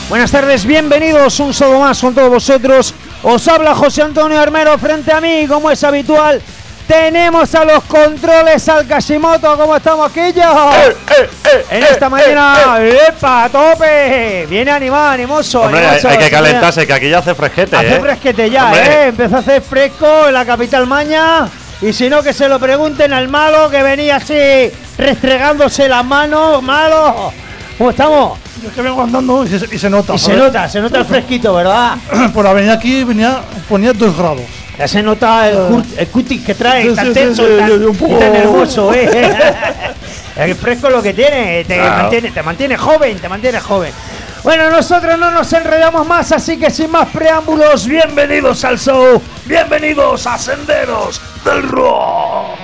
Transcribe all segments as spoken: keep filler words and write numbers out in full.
Buenas tardes, bienvenidos un sábado más con todos vosotros. Os habla José Antonio Armero, frente a mí, como es habitual. Tenemos a los controles al Kashimoto, ¿cómo estamos, Quillo? Eh, eh, eh, en esta eh, mañana, eh, eh. ¡epa, a tope! Viene animado, animoso. Hombre, animoso, hay que señora. calentarse, que aquí ya hace fresquete. Hace ¿eh? fresquete ya, Hombre. ¿eh? Empezó a hacer fresco en la capital maña. Y si no, que se lo pregunten al malo que venía así restregándose las manos. ¡Malo! ¿Cómo estamos? Yo es que vengo andando y se, y se nota. Y se ¿sabes? nota, se nota el fresquito, ¿verdad? Por la avenida aquí venía, ponía dos grados. Ya se nota el, curt, el cutis que trae, Sí, tan sí, tenso, sí, sí, tan, sí, un poco- tan hermoso, ¿eh? El fresco es lo que tiene, te, Claro. mantiene, te mantiene joven, te mantiene joven. Bueno, nosotros no nos enredamos más, así que sin más preámbulos, bienvenidos al show, bienvenidos a Senderos del Rock.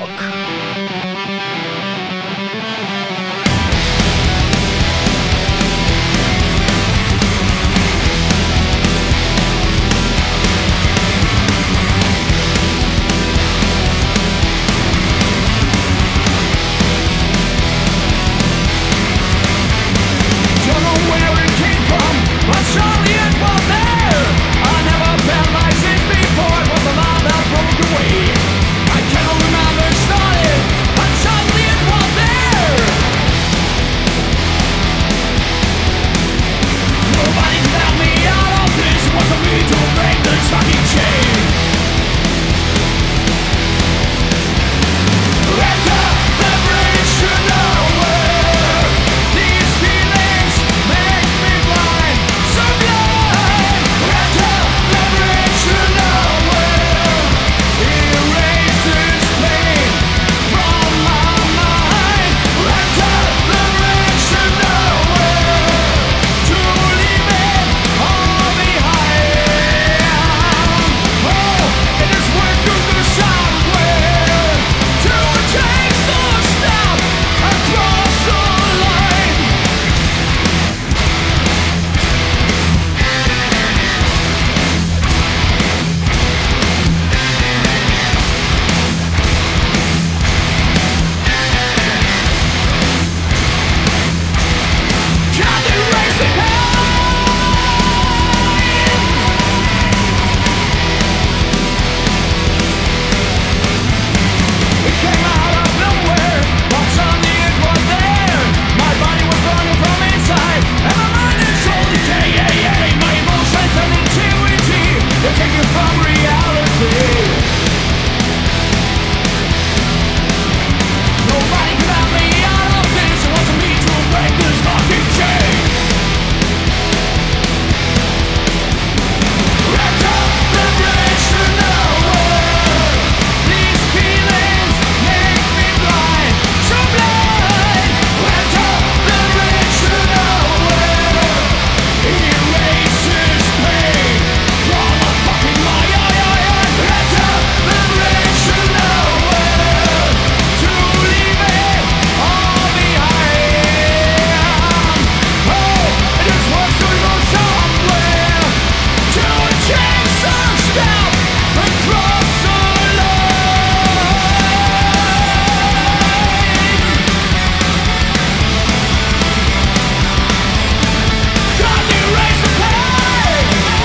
Don't know where it came from, but surely it was there. I never felt like this before. It was the love that broke away. I cannot remember it started, but suddenly it was there. Nobody can help me out of this. It wasn't me to break this fucking chain. Enter the bridge to nowhere. These feelings make me blind, so blind. Enter the bridge to nowhere. Erases pain from my mind. Enter the bridge to nowhere. To leave it all behind. Oh, it is worth to do somewhere. To take the step across the line. Can't erase the pain. It came out of nowhere, but suddenly it was there. My body was burning from inside, and my mind and soul decay. Yeah, yeah. My emotions and intuity, they're taken from reality. Nobody can help me out of this. It wasn't me to break this fucking chain. Enter the bridge to nowhere. These feelings make me blind, so blind. Enter the bridge to nowhere. Erases pain from my fucking mind. Enter the bridge to nowhere. To leave it all behind. Oh, it is worth to go somewhere. To change the step across the line. Can't erase the pain.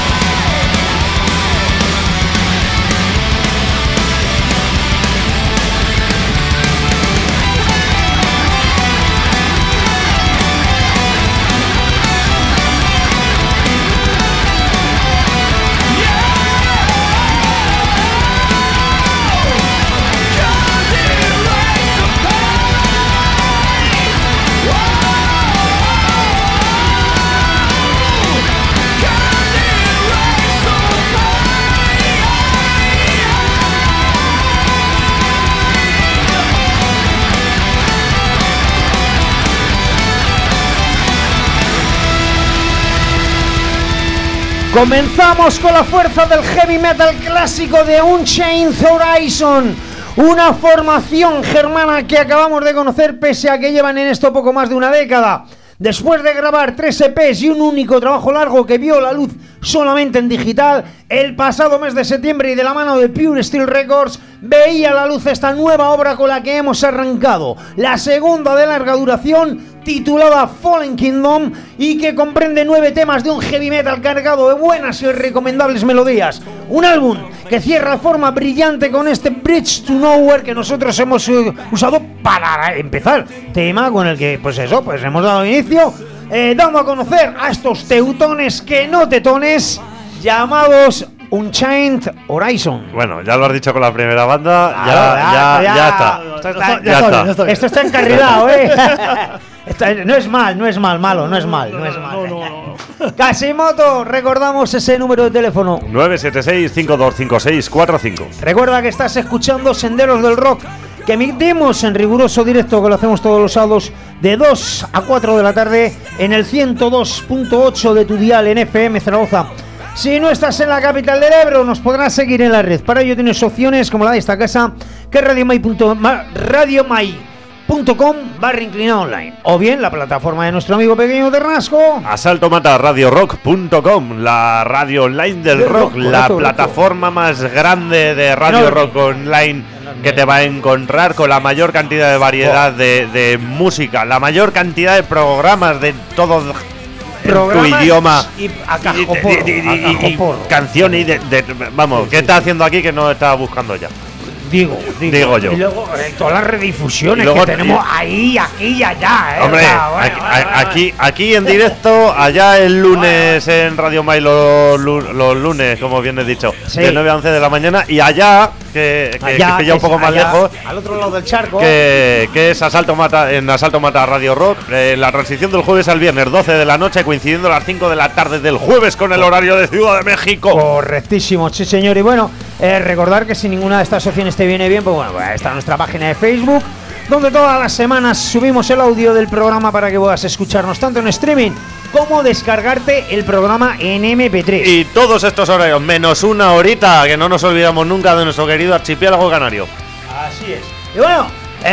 Comenzamos con la fuerza del heavy metal clásico de Unchained Horizon, una formación germana que acabamos de conocer pese a que llevan en esto poco más de una década. Después de grabar tres E Pes y un único trabajo largo que vio la luz solamente en digital, el pasado mes de septiembre y de la mano de Pure Steel Records, veía la luz esta nueva obra con la que hemos arrancado, la segunda de larga duración, titulada Fallen Kingdom y que comprende nueve temas de un heavy metal cargado de buenas y recomendables melodías. Un álbum que cierra de forma brillante con este Bridge to Nowhere que nosotros hemos uh, usado para empezar. Tema con el que, pues eso, pues hemos dado inicio, eh, dando a conocer a estos teutones que no tetones, llamados Unchained Horizon. Bueno, ya lo has dicho con la primera banda, Claro, ya, ya, ya, ya, está. esto está- Ya ya está está. bien, ya está bien. Esto está encarrilado, ¿eh? Está- no es mal, no es mal, malo, no es mal, no es No, mal. no, no. Casimoto, recordamos ese número de teléfono. nueve siete seis, cinco dos cinco seis, cuatro cinco. Recuerda que estás escuchando Senderos del Rock, que emitimos en riguroso directo, que lo hacemos todos los sábados de dos a cuatro de la tarde en el ciento dos punto ocho de tu dial en F M Zaragoza. Si no estás en la capital del Ebro, nos podrás seguir en la red. Para ello tienes opciones como la de esta casa, que es radiomai punto com barra inclinado online. O bien la plataforma de nuestro amigo pequeño Ternasco. Asalto Mata Radio Rock punto com, la radio online del Del rock, rock, la correcto, plataforma más grande de radio Enorme. rock online que te va a encontrar con la mayor cantidad de variedad de, de música, la mayor cantidad de programas de todo en tu Programas idioma y a y- cajoporro, y- y- y- a y- cajoporro. canciones y de, de- vamos, ¿qué está haciendo aquí que no está buscando ya? Digo, digo, Digo yo. Y luego eh, todas las redifusiones Y luego- que tenemos ahí, aquí y allá, ¿eh? Hombre, O sea, bueno, aquí, bueno, a- bueno. aquí, aquí en directo, allá el lunes en Radio Mai los, lu- los lunes, como bien he dicho, Sí. de nueve a once de la mañana, y allá, que, que, Allá, que pilla un es poco más allá, lejos, al otro lado del charco. que, que es Asalto Mata, en Asalto Mata Radio Rock, eh, la transición del jueves al viernes, doce de la noche, coincidiendo a las cinco de la tarde del jueves con el horario de Ciudad de México. Correctísimo, sí señor. Y bueno, eh, recordar que si ninguna de estas opciones te viene bien, pues bueno, pues está nuestra página de Facebook, donde todas las semanas subimos el audio del programa para que puedas escucharnos tanto en streaming como descargarte el programa en eme pe tres. Y todos estos horarios, menos una horita, que no nos olvidamos nunca de nuestro querido archipiélago canario. Así es. Y bueno,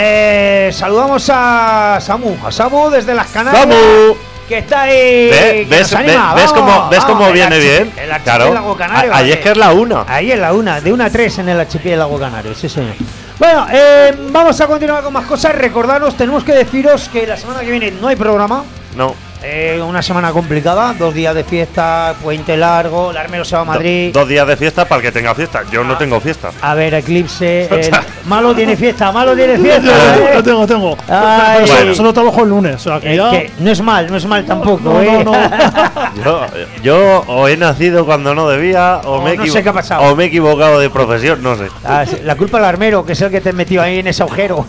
eh, saludamos a Samu, a Samu desde las Canarias. ¡Samu! Que está ahí. Ve- que ¿Ves, nos anima. ve- ves Vamos, cómo, ves vamos, cómo el viene archi- bien? El archipiélago canario. A- ahí es vale. que es la una. Ahí en la una, de una a tres en el archipiélago canario, sí señor. Bueno, eh, vamos a continuar con más cosas. Recordaros, tenemos que deciros que la semana que viene no hay programa. No. Eh, una semana complicada, dos días de fiesta, puente largo, el armero se va a Madrid. Do- dos días de fiesta para el que tenga fiesta. Yo no tengo fiesta. A ver, Eclipse. el- malo tiene fiesta, malo tiene Yo fiesta. tengo, ¿eh? yo tengo, tengo. Ay. Pero solo- Bueno. solo trabajo el lunes, o sea que Eh, ya. que no es mal, no es mal tampoco, no, ¿eh? no, no. Yo, yo o he nacido cuando no debía o, O me, he no equivo- sé qué ha pasado. o me he equivocado de profesión, no sé. Ah, sí, la culpa del armero, que es el que te metió ahí en ese agujero.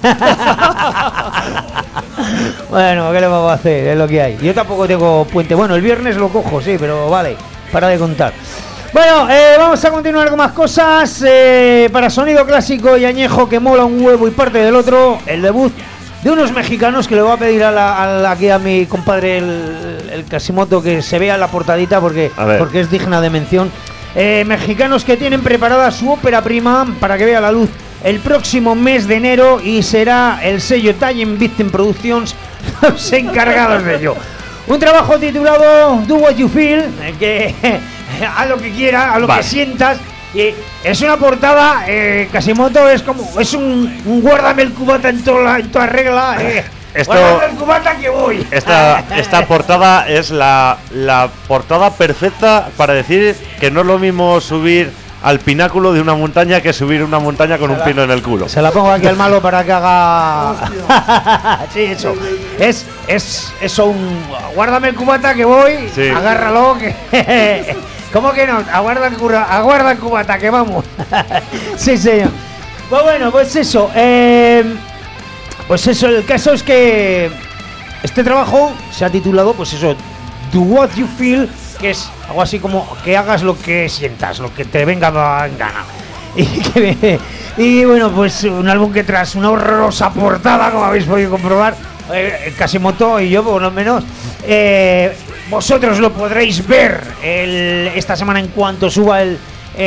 Bueno, ¿qué le vamos a hacer? Es lo que hay. Yo tampoco tengo puente. Bueno, el viernes lo cojo, sí, pero vale, para de contar. Bueno, eh, vamos a continuar con más cosas. Eh, para sonido clásico y añejo que mola un huevo y parte del otro, el debut de unos mexicanos que le voy a pedir a la, a la- aquí a mi compadre el, el Casimoto que se vea la portadita porque, A ver. porque es digna de mención. Eh, mexicanos que tienen preparada su ópera prima para que vea la luz el próximo mes de enero y será el sello Tallen Victim Productions los encargados de ello. Un trabajo titulado Do What You Feel, eh, que a lo que quiera, a lo Vale. que sientas. Y es una portada, eh, Casimoto es como, es un, un guárdame el cubata en toda, la- en toda regla. Eh. Esto- Guárdame el cubata que voy. Esta, esta portada es la, la portada perfecta para decir que no es lo mismo subir al pináculo de una montaña que subir una montaña con un pino en el culo. Se la pongo aquí al malo para que haga. Sí, eso. Es, es eso, un. Guárdame el cubata que voy, Sí. agárralo que. ¿Cómo que no? Aguarda el, cura, aguarda el cubata que vamos. Sí, señor. Pues bueno, pues eso. eh, pues eso, el caso es que este trabajo se ha titulado, pues eso, Do What You Feel, que es algo así como que hagas lo que sientas, lo que te venga en gana. Y, que, y bueno, pues un álbum que tras una horrorosa portada, como habéis podido comprobar, eh, Casimoto y yo, por lo menos, eh, vosotros lo podréis ver el- esta semana en cuanto suba el,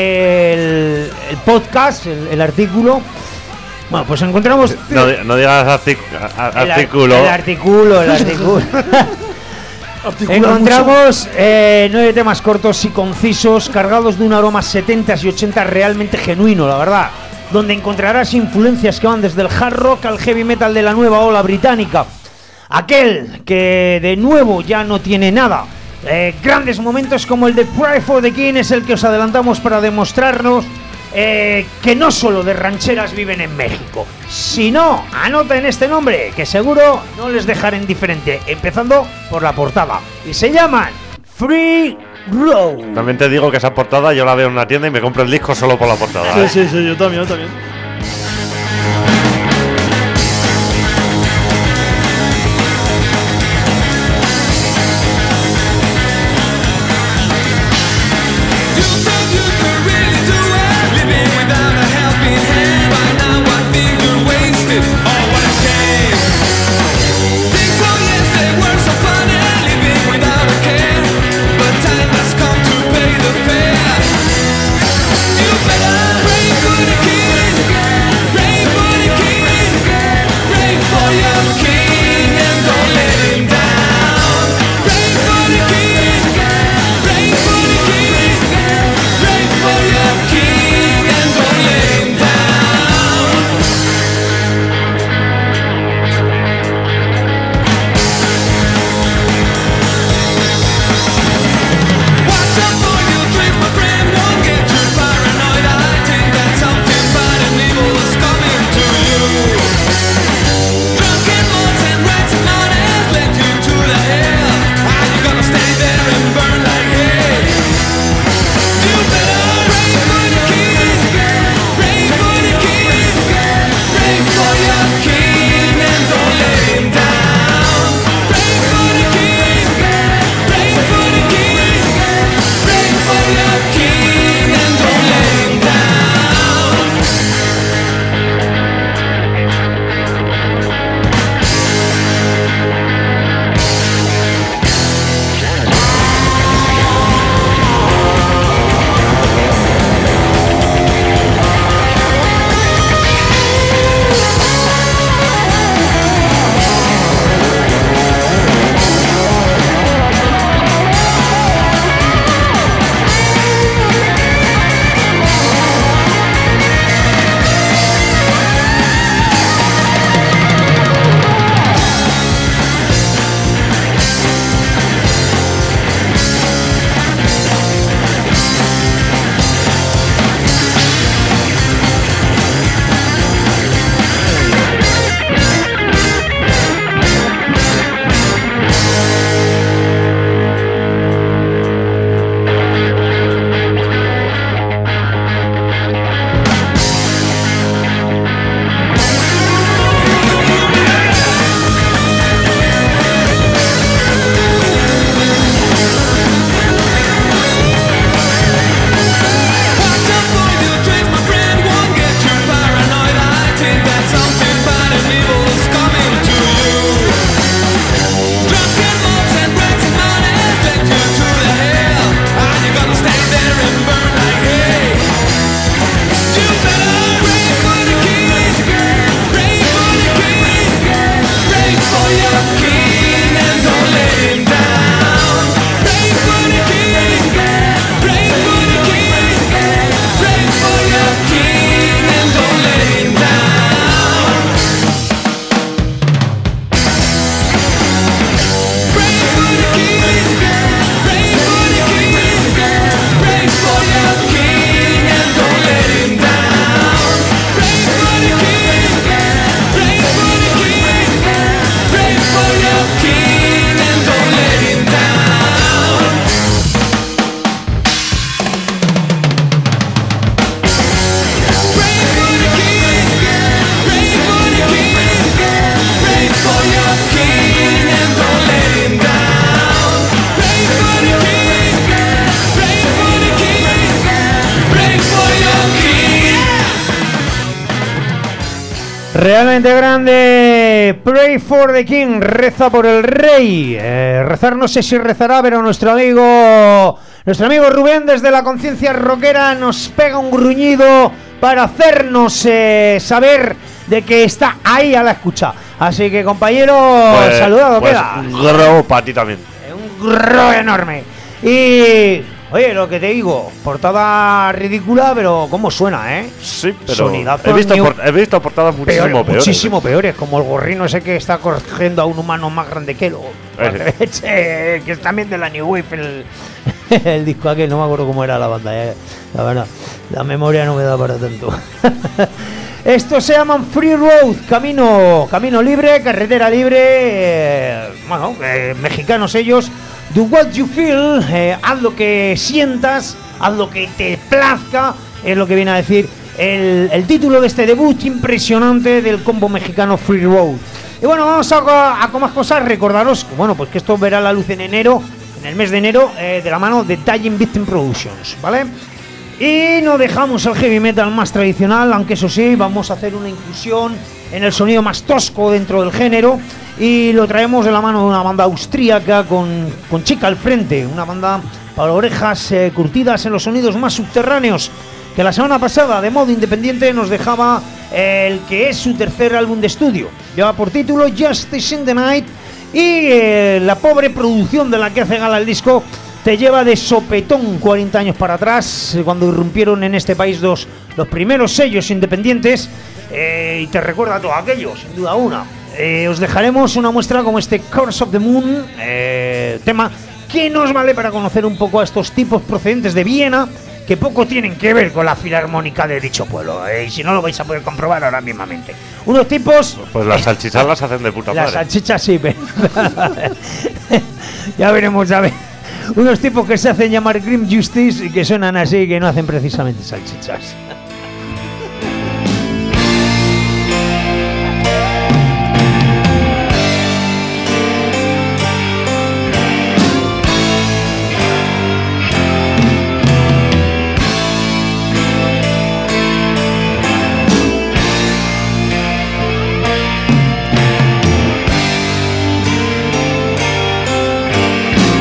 el, el podcast, el, el artículo. Bueno, pues encontramos No, di- no digas artic- a- el ar- artículo. El artículo, el artículo. Articula Encontramos eh, nueve temas cortos y concisos, cargados de un aroma setentas y ochentas realmente genuino, la verdad. Donde encontrarás influencias que van desde el hard rock al heavy metal de la nueva ola británica. aquel que de nuevo ya no tiene nada. Eh, grandes momentos como el de Pray for the King es el que os adelantamos para demostrarnos eh, que no solo de rancheras viven en México. Si no, anoten este nombre que seguro no les dejará indiferente, empezando por la portada. Y se llaman Free Road. También te digo que esa portada yo la veo en una tienda y me compro el disco solo por la portada. Sí, ¿eh? sí, sí, yo también, yo también. Realmente grande. Pray for the King. Reza por el rey. Eh, rezar no sé si rezará, pero nuestro amigo nuestro amigo Rubén desde la conciencia rockera nos pega un gruñido para hacernos eh, saber de que está ahí a la escucha. Así que compañero, Pues, saludado pues, queda. un grow para ti también. Un gro enorme. Y Oye, lo que te digo, portada ridícula, pero cómo suena, ¿eh? Sí, pero Sonidazo he visto, new- por- he visto portadas muchísimo Peores, peores. muchísimo peores, como el gorrino ese que está cogiendo a un humano más grande que él. o- Ese. que es también de la New Wave, el, el disco aquel, no me acuerdo cómo era la banda, eh, la verdad, la memoria no me da para tanto. Estos se llaman Free Road, camino, camino libre, carretera libre, eh, bueno, eh, mexicanos ellos. Do what you feel, eh, haz lo que sientas, haz lo que te plazca, es lo que viene a decir el, el título de este debut impresionante del combo mexicano Free Road. Y bueno, vamos a, a con más cosas, recordaros, bueno, pues que esto verá la luz en enero, en el mes de enero, eh, de la mano de Dying Victim Productions, ¿vale? Y no dejamos el heavy metal más tradicional, aunque eso sí, vamos a hacer una inclusión en el sonido más tosco dentro del género, y lo traemos de la mano de una banda austríaca con, con chica al frente, una banda para orejas eh, curtidas en los sonidos más subterráneos, que la semana pasada de modo independiente nos dejaba eh, el que es su tercer álbum de estudio. Lleva por título Justice in the Night, y eh, la pobre producción de la que hace gala el disco te lleva de sopetón cuarenta años para atrás, eh, cuando irrumpieron en este país dos, los primeros sellos independientes, eh, y te recuerda a todo aquello, sin duda una. Eh, os dejaremos una muestra como este Curse of the Moon, eh, tema que nos vale para conocer un poco a estos tipos procedentes de Viena, que poco tienen que ver con la filarmónica de dicho pueblo, eh, y si no lo vais a poder comprobar ahora mismamente. Unos tipos... Pues las salchichas las hacen de puta Las madre. salchichas sí, pero... ya veremos, a ver. Unos tipos que se hacen llamar Grim Justice y que suenan así y que no hacen precisamente salchichas.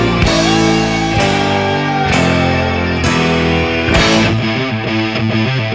Thank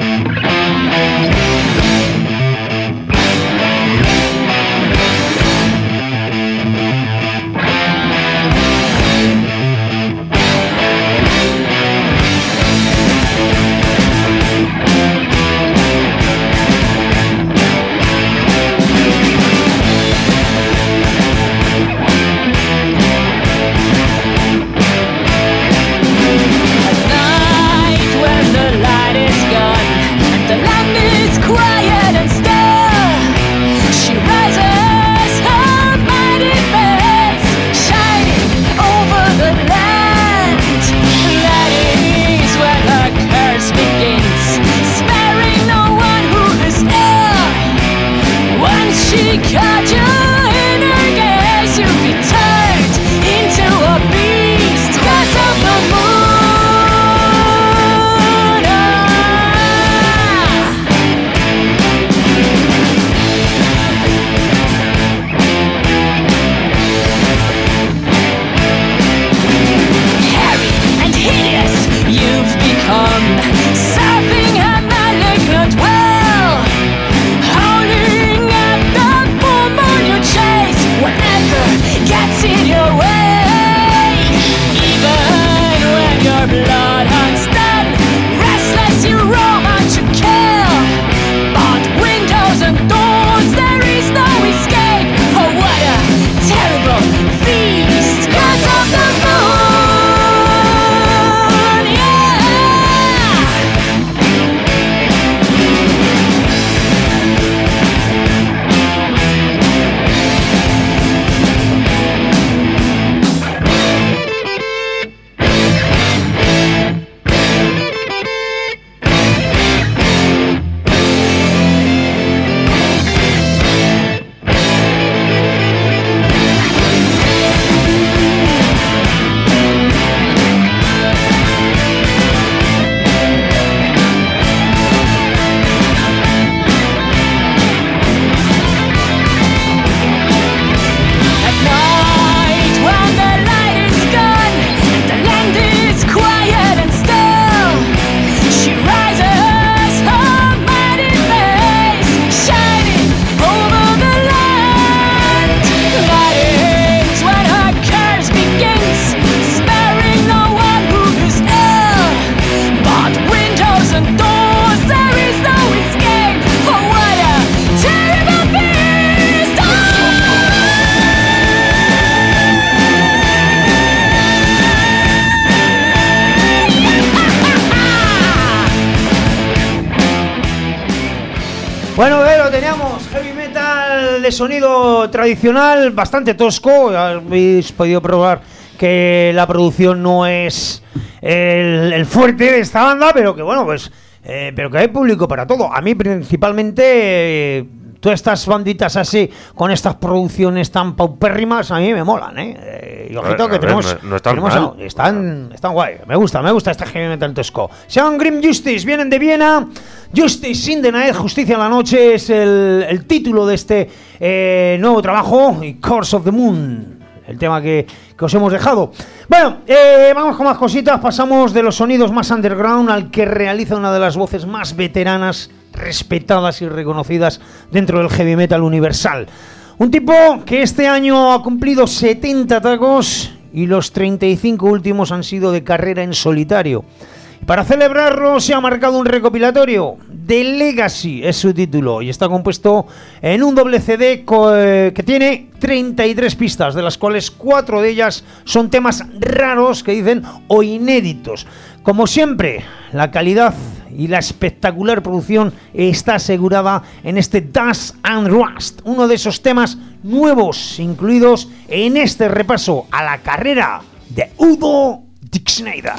Bueno, pero teníamos heavy metal de sonido tradicional, bastante tosco. Habéis podido probar que la producción no es el, el fuerte de esta banda, pero que bueno, pues, eh, pero que hay público para todo. A mí principalmente, eh, todas estas banditas así, con estas producciones tan paupérrimas, a mí me molan, ¿eh? eh y ojito A que ver, tenemos... no- no están tenemos mal. a- están, están guay, me gusta, me gusta este heavy metal tosco. Se llaman Grim Justice, vienen de Viena. Justice in the Night, Justicia en la Noche, es el, el título de este eh, nuevo trabajo, y Course of the Moon, el tema que, que os hemos dejado. Bueno, eh, vamos con más cositas. Pasamos de los sonidos más underground al que realiza una de las voces más veteranas, respetadas y reconocidas dentro del heavy metal universal. Un tipo que este año ha cumplido setenta tacos y los treinta y cinco últimos han sido de carrera en solitario. Para celebrarlo se ha marcado un recopilatorio. The Legacy es su título y está compuesto en un doble C D co- eh, que tiene treinta y tres pistas, de las cuales cuatro de ellas son temas raros que dicen o inéditos. Como siempre, la calidad y la espectacular producción está asegurada en este Dust and Rust, uno de esos temas nuevos incluidos en este repaso a la carrera de Udo Dixneider.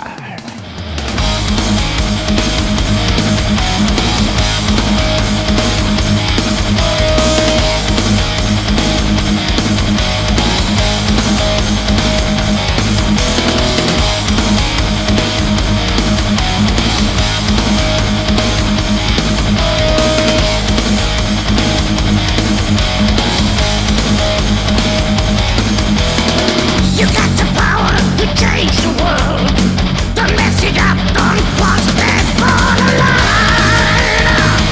You got the power to change the world. Don't mess it up, don't cross that borderline.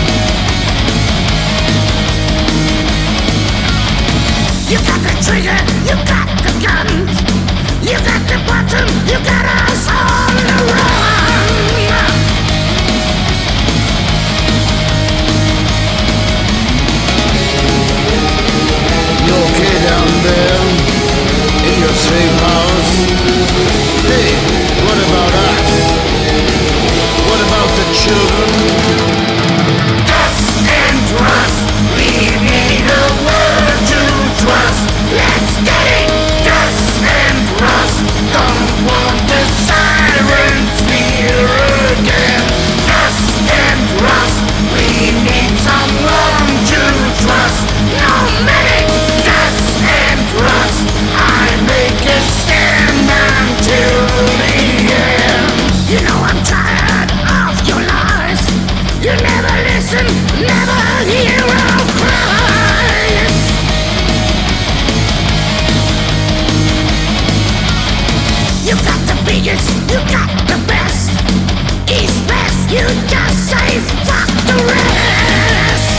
You got the trigger, you got the gun. You got the button, you got us on the run. You okay down there in your safe house? Hey, what about us? What about the children? Dust and rust, we need a word to trust. Let's get it! Dust and rust, don't want the sirens here again. Dust and rust, we need someone to trust. No medic, dust and rust, I make a stand until the end. You know I'm tired of your lies. You never listen, never hear our cries. You got the biggest, you got the best. East, west, you just say fuck the rest.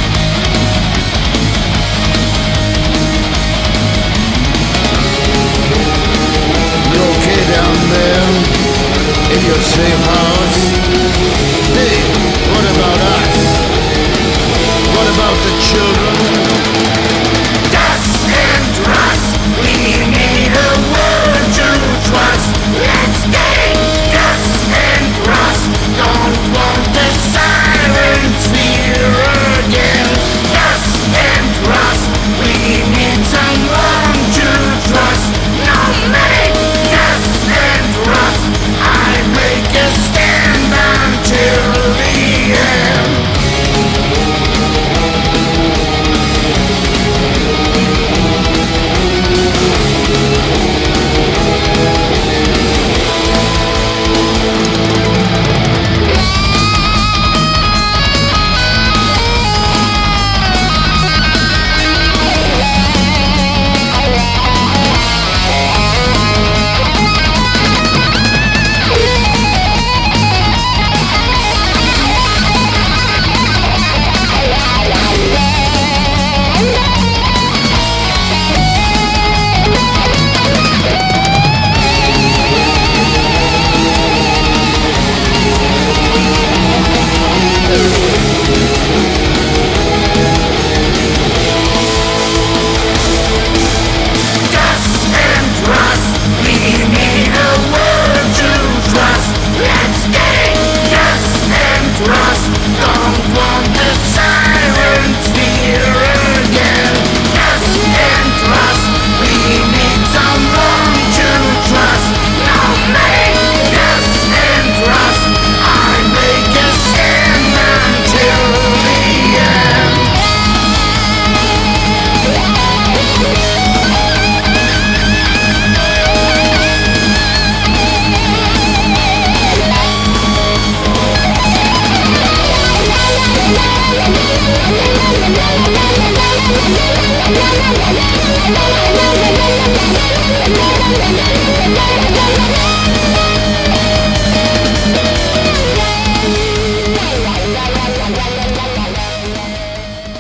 You okay down there in your safe house? Hey, what about us? What about the children? Dust and rust, we need a word to trust. Let's get it, dust and rust. Don't want the sirens here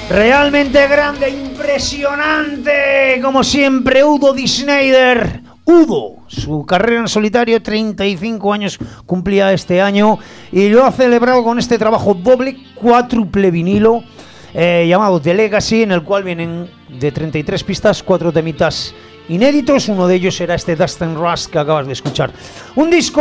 Realmente grande, impresionante, como siempre, Udo Die Schneider. Udo, su carrera en solitario, treinta y cinco años cumplía este año y lo ha celebrado con este trabajo doble, cuádruple vinilo, eh, llamado The Legacy, en el cual vienen de treinta y tres pistas, cuatro temitas inéditos. Uno de ellos era este Dust and Rust que acabas de escuchar. Un disco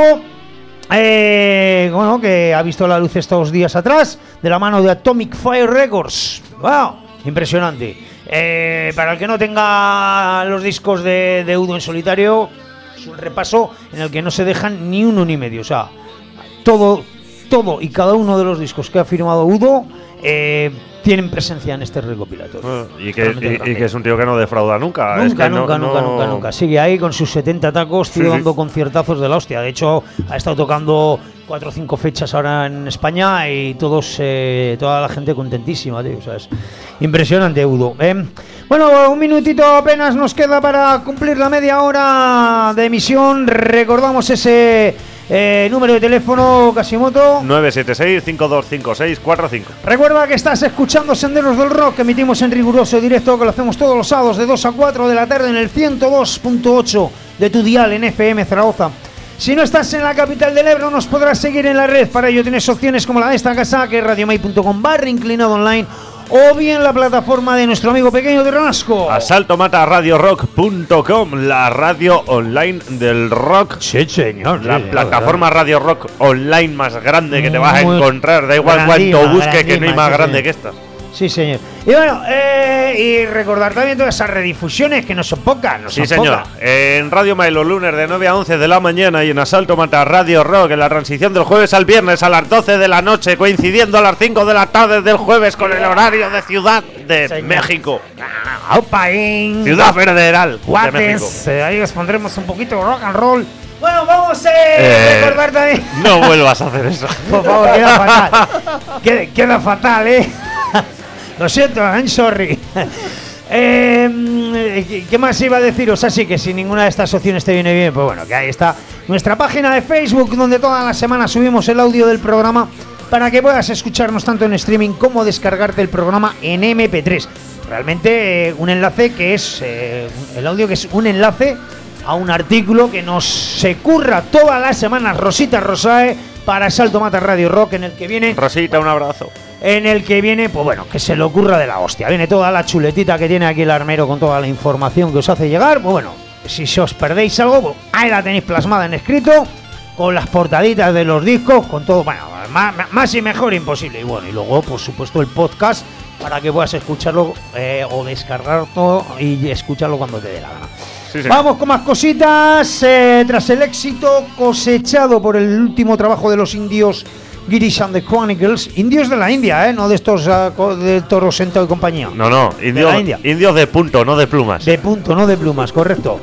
eh, bueno, que ha visto la luz estos días atrás, de la mano de Atomic Fire Records. ¡Wow! Impresionante. Eh, para el que no tenga los discos de, de Udo en solitario, es un repaso en el que no se dejan ni uno ni medio. O sea, todo, todo y cada uno de los discos que ha firmado Udo eh, tienen presencia en este recopilatorio. Bueno, y, que, y, y que es un tío que no defrauda nunca. Nunca, es que nunca, no, nunca, no... nunca, nunca. Sigue ahí con sus setenta tacos, tío, Sí, sí. dando conciertazos de la hostia. De hecho, ha estado tocando cuatro o cinco fechas ahora en España y todos, eh, toda la gente contentísima, tío. O sea, es impresionante, Udo. ¿eh? Bueno, un minutito apenas nos queda para cumplir la media hora de emisión. Recordamos ese eh, número de teléfono, Casimoto. nueve siete seis, cinco dos cinco seis cuatro cinco. Recuerda que estás escuchando Senderos del Rock, que emitimos en riguroso directo, que lo hacemos todos los sábados de dos a cuatro de la tarde en el ciento dos punto ocho de tu dial en F M Zaragoza. Si no estás en la capital del Ebro, nos podrás seguir en la red. Para ello tienes opciones como la de esta casa, que es radiomay punto com barra inclinado online, o bien la plataforma de nuestro amigo pequeño de Ronasco. Asalto Mata Radio Rock punto com, la radio online del rock. Sí, señor. La sí, plataforma Radio Rock online más grande que te vas a Muy encontrar. Da igual grandísima, cuánto busque, que no hay grandísima, más sí, grande sí. que esta. Sí, señor. Y bueno, eh, y recordar también todas esas redifusiones, que no son pocas, no Sí, son señor. pocas. En Radio Mai los lunes de nueve a once de la mañana y en Asalto Mata Radio Rock en la transición del jueves al viernes a las doce de la noche, coincidiendo a las cinco de la tarde del jueves con el horario de Ciudad de Señor. México. Aupa, in. Ciudad Federal de México. Guates, eh, ahí os pondremos un poquito de rock and roll. Bueno, vamos a Eh, recordar también. No vuelvas a hacer eso. Por favor, queda fatal. Queda, queda fatal, ¿eh? Lo siento, I'm sorry. Eh, ¿Qué más iba a deciros? Así que si ninguna de estas opciones te viene bien, pues bueno, que ahí está nuestra página de Facebook, donde todas las semanas subimos el audio del programa para que puedas escucharnos tanto en streaming como descargarte el programa en eme pe tres. Realmente eh, un enlace que es eh, el audio que es un enlace a un artículo que nos se curra todas las semanas Rosita Rosae para Asalto Mata Radio Rock, en el que viene Rosita, un abrazo. en el que viene, pues bueno, que se le ocurra de la hostia. Viene toda la chuletita que tiene aquí el armero con toda la información que os hace llegar. Pues bueno, si se os perdéis algo, pues ahí la tenéis plasmada en escrito, con las portaditas de los discos, con todo, bueno, más, más y mejor imposible. Y bueno, y luego, por supuesto, el podcast para que puedas escucharlo eh, o descargarlo y escucharlo cuando te dé la gana. Sí, sí. Vamos con más cositas. Eh, tras el éxito cosechado por el último trabajo de los indios Girish and the Chronicles, indios de la India, ¿eh? No de estos uh, de Toro Sento y compañía. No, no, indios la India. indios de punto, no de plumas. De punto, no de plumas, correcto.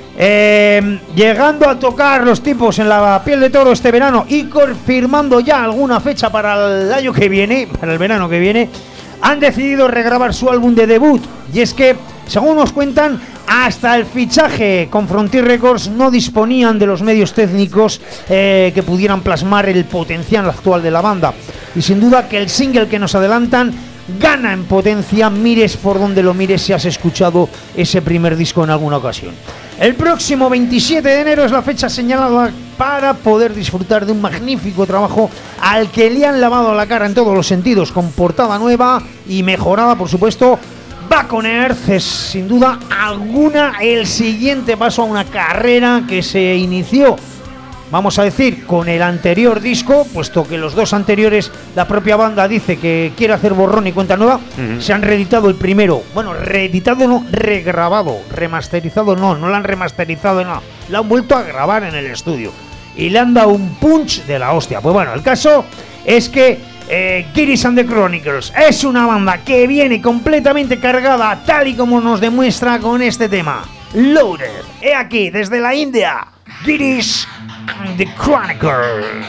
Eh, llegando a tocar los tipos en la piel de toro este verano y confirmando ya alguna fecha para el año que viene, para el verano que viene, han decidido regrabar su álbum de debut. Y es que, según nos cuentan, hasta el fichaje con Frontier Records no disponían de los medios técnicos eh, que pudieran plasmar el potencial actual de la banda. Y sin duda que el single que nos adelantan gana en potencia, mires por donde lo mires si has escuchado ese primer disco en alguna ocasión. El próximo veintisiete de enero es la fecha señalada para poder disfrutar de un magnífico trabajo al que le han lavado la cara en todos los sentidos, con portada nueva y mejorada, por supuesto. Back on Earth es sin duda alguna el siguiente paso a una carrera que se inició, vamos a decir, con el anterior disco, puesto que los dos anteriores la propia banda dice que quiere hacer borrón y cuenta nueva. Uh-huh. Se han reeditado el primero, bueno, reeditado no, regrabado, remasterizado no, no lo han remasterizado, no, lo han vuelto a grabar en el estudio y le han dado un punch de la hostia. Pues bueno, el caso es que Eh, Girish and the Chronicles es una banda que viene completamente cargada, tal y como nos demuestra con este tema Loaded. He aquí desde la India, Girish and the Chronicles.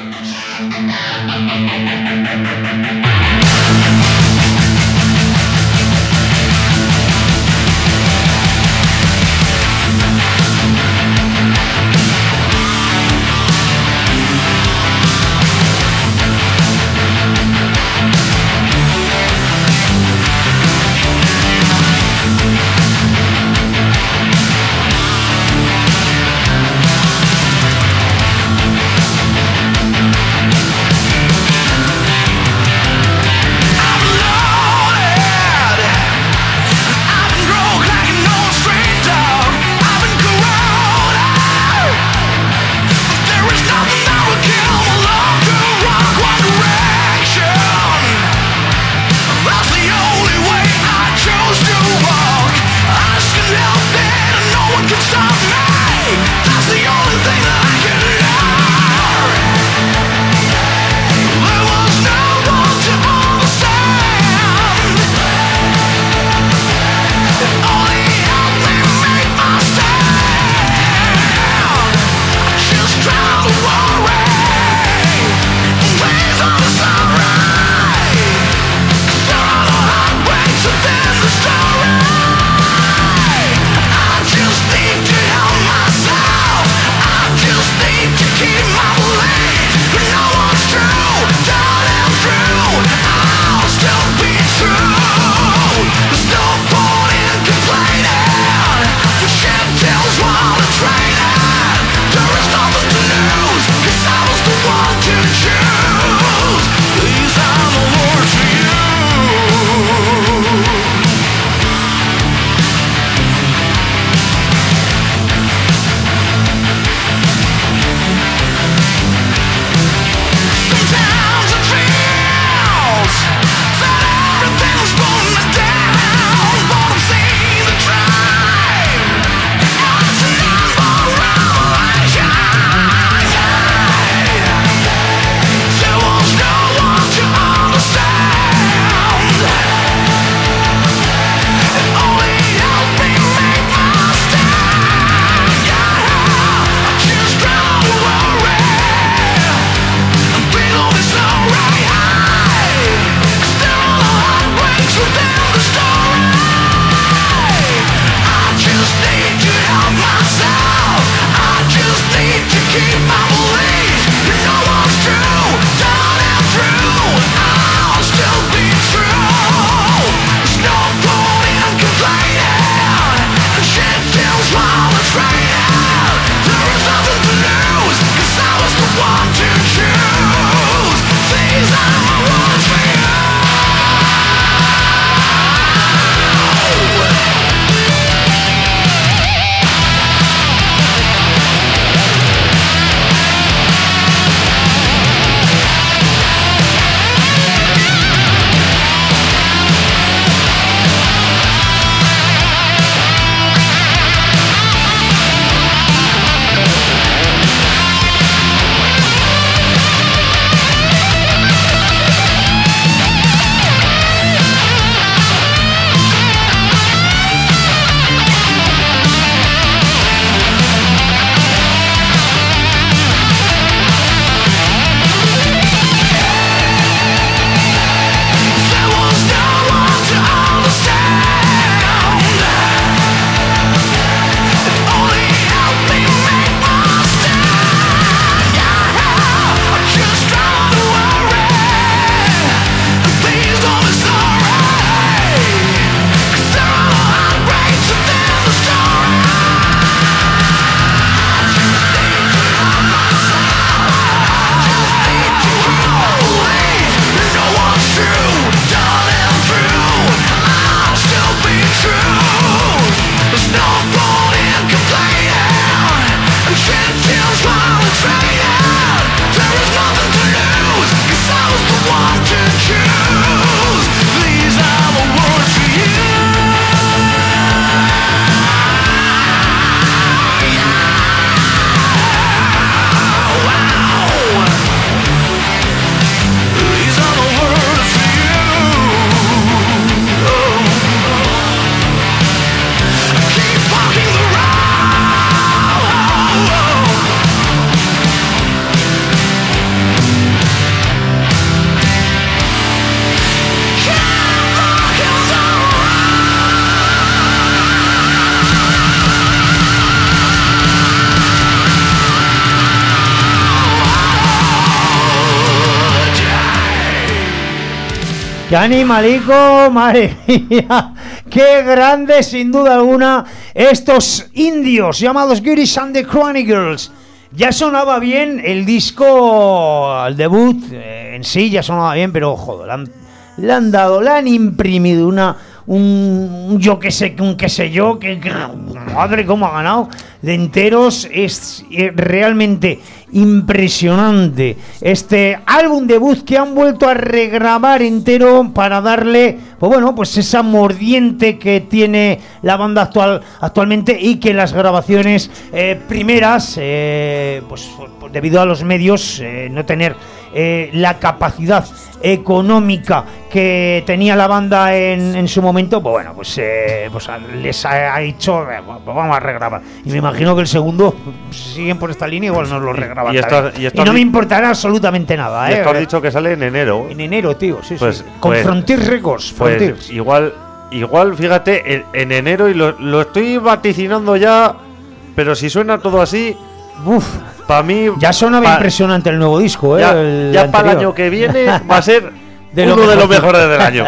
¡Qué animalico! ¡Madre mía! ¡Qué grande, sin duda alguna! Estos indios llamados Girish and the Chronicles. Ya sonaba bien el disco, el debut eh, en sí ya sonaba bien, pero joder, le han, le han dado, le han imprimido una... Un, un yo que sé, un qué sé yo, que, que madre cómo ha ganado de enteros, es eh, realmente impresionante este álbum debut que han vuelto a regrabar entero para darle, pues bueno, pues esa mordiente que tiene la banda actual actualmente y que las grabaciones eh, primeras, eh, pues, pues debido a los medios, eh, no tener eh, la capacidad económica que tenía la banda en, en su momento, pues bueno, pues, eh, pues les ha, ha dicho, eh, pues vamos a regrabar. Y me imagino que el segundo, pues, si siguen por esta línea, igual nos lo regraban. Y, esto, y, esto y no di- me importará absolutamente nada. y ¿eh? esto has dicho que sale en enero. En enero, tío, sí, Pues- sí. Con pues- Frontier Records, Pues Frontiers. igual, igual, fíjate, en, en enero, y lo, lo estoy vaticinando ya, pero si suena todo así, Uf, para mí... ya sonaba pa- impresionante el nuevo disco, ¿eh? Ya, el ya para el anterior. año que viene va a ser De lo uno de los mejor. mejores del año.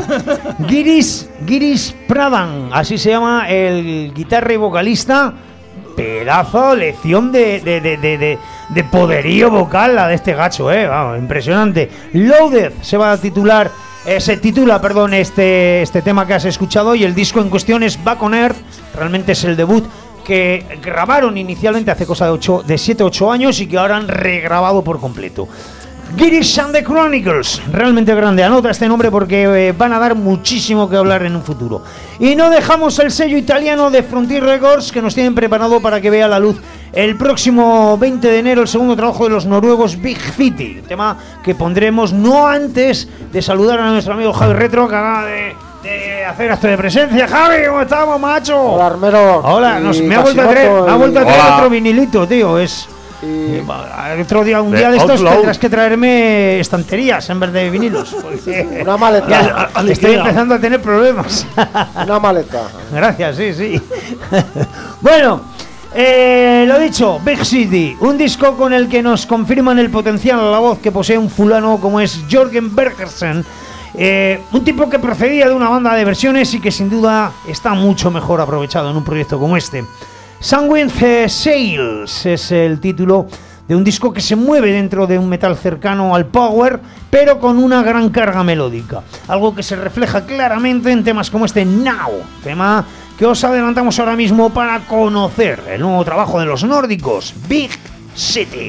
Girish, Girish Pradhan, así se llama el guitarra y vocalista. Pedazo lección de, de, de, de, de, de poderío vocal la de este gacho, eh. Vamos, impresionante. Loaded se va a titular, eh, se titula, perdón, este, este tema que has escuchado, y el disco en cuestión es Back on Earth. Realmente es el debut que grabaron inicialmente hace cosa de, ocho, de siete u ocho años y que ahora han regrabado por completo. Girish and the Chronicles, realmente grande. Anota este nombre porque eh, van a dar muchísimo que hablar en un futuro. Y no dejamos el sello italiano de Frontier Records, que nos tienen preparado para que vea la luz el próximo veinte de enero el segundo trabajo de los noruegos Big City, tema que pondremos no antes de saludar a nuestro amigo Javi Retro, que acaba de, de hacer acto de presencia. Javi, ¿cómo estamos, macho? Hola, Armero. Hola, Y nos- me ha vuelto a traer, Casimoto me ha vuelto a y- traer Hola. otro vinilito, tío. Es y- eh, otro día, un De día de estos Outlaw. tendrás que traerme estanterías en vez de vinilos. porque Una maleta. ya a- a- estoy Ikea. empezando a tener problemas. Una maleta. Gracias, sí, sí. Bueno, eh, lo dicho, Big City, un disco con el que nos confirman el potencial a la voz que posee un fulano como es Jørgen Bergersen. Eh, un tipo que procedía de una banda de versiones y que sin duda está mucho mejor aprovechado en un proyecto como este. Sanguine Sails es el título de un disco que se mueve dentro de un metal cercano al power, pero con una gran carga melódica. Algo que se refleja claramente en temas como este Now, tema que os adelantamos ahora mismo para conocer el nuevo trabajo de los nórdicos, Big City.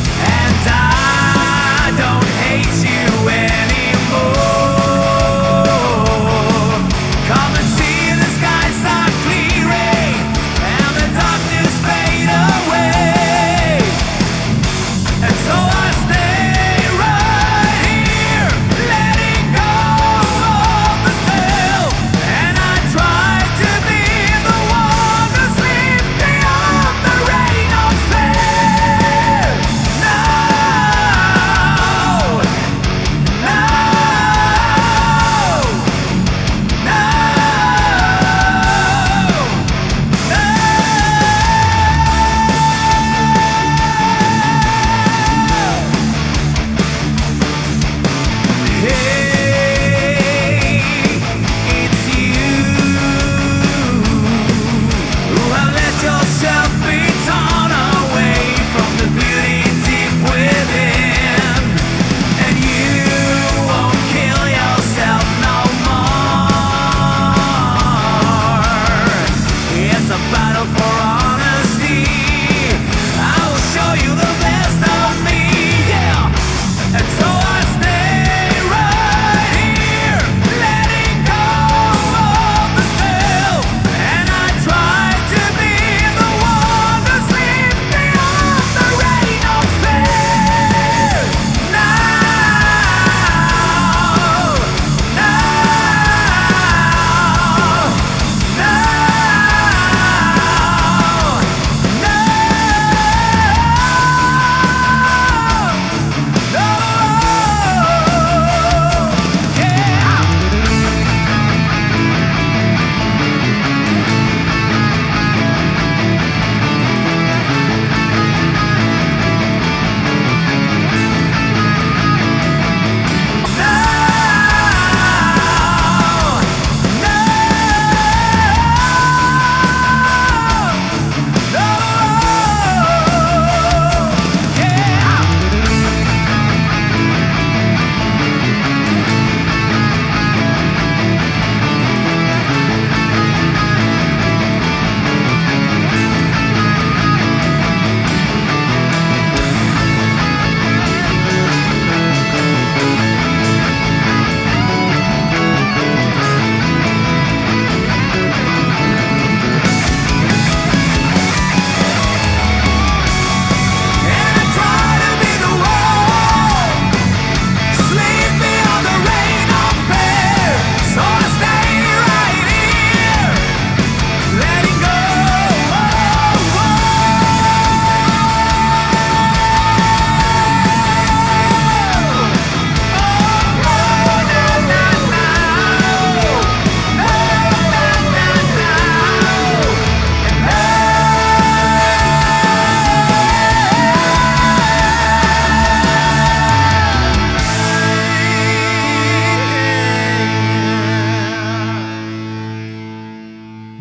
And I don't hate you anymore.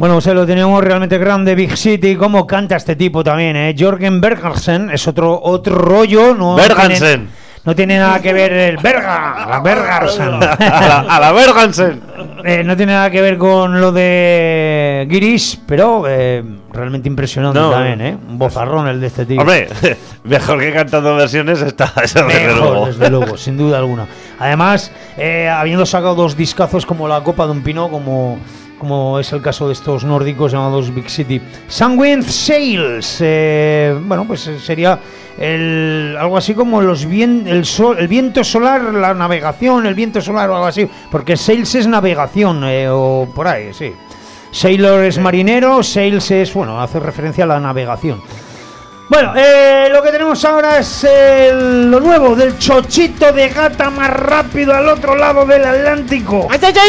Bueno, pues lo teníamos realmente grande, Big City. ¿Cómo canta este tipo también, eh? Jørgen Bergersen es otro, otro rollo. No Bergensen. tiene, no tiene nada que ver el Berga, la Bergersen. A la, a la Bergensen. Eh, no tiene nada que ver con lo de Girish, pero eh, realmente impresionante No. también, ¿eh? Un bozarrón el de este tío. Hombre, mejor que cantando versiones está, eso desde Mejor, luego. desde luego, sin duda alguna. Además, eh, habiendo sacado dos discazos como la Copa de un Pino, como, como es el caso de estos nórdicos llamados Big City. Sunwind Sails, eh, bueno, pues sería el, algo así como los vien, el, sol, el viento solar, la navegación, el viento solar o algo así, porque Sails es navegación, eh, o por ahí, sí. Sailor es marinero, Sails es, bueno, hace referencia a la navegación. Bueno, eh, lo que tenemos ahora es el- lo nuevo del chochito de gata más rápido al otro lado del Atlántico.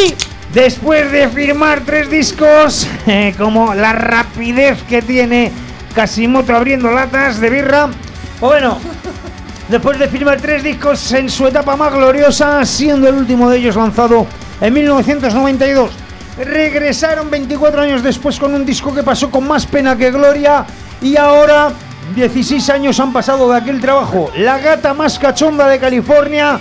Después de firmar tres discos, eh, como la rapidez que tiene Casimoto abriendo latas de birra. O bueno, después de firmar tres discos en su etapa más gloriosa, siendo el último de ellos lanzado en mil novecientos noventa y dos. Regresaron veinticuatro años después con un disco que pasó con más pena que gloria y ahora dieciséis años han pasado de aquel trabajo. La gata más cachonda de California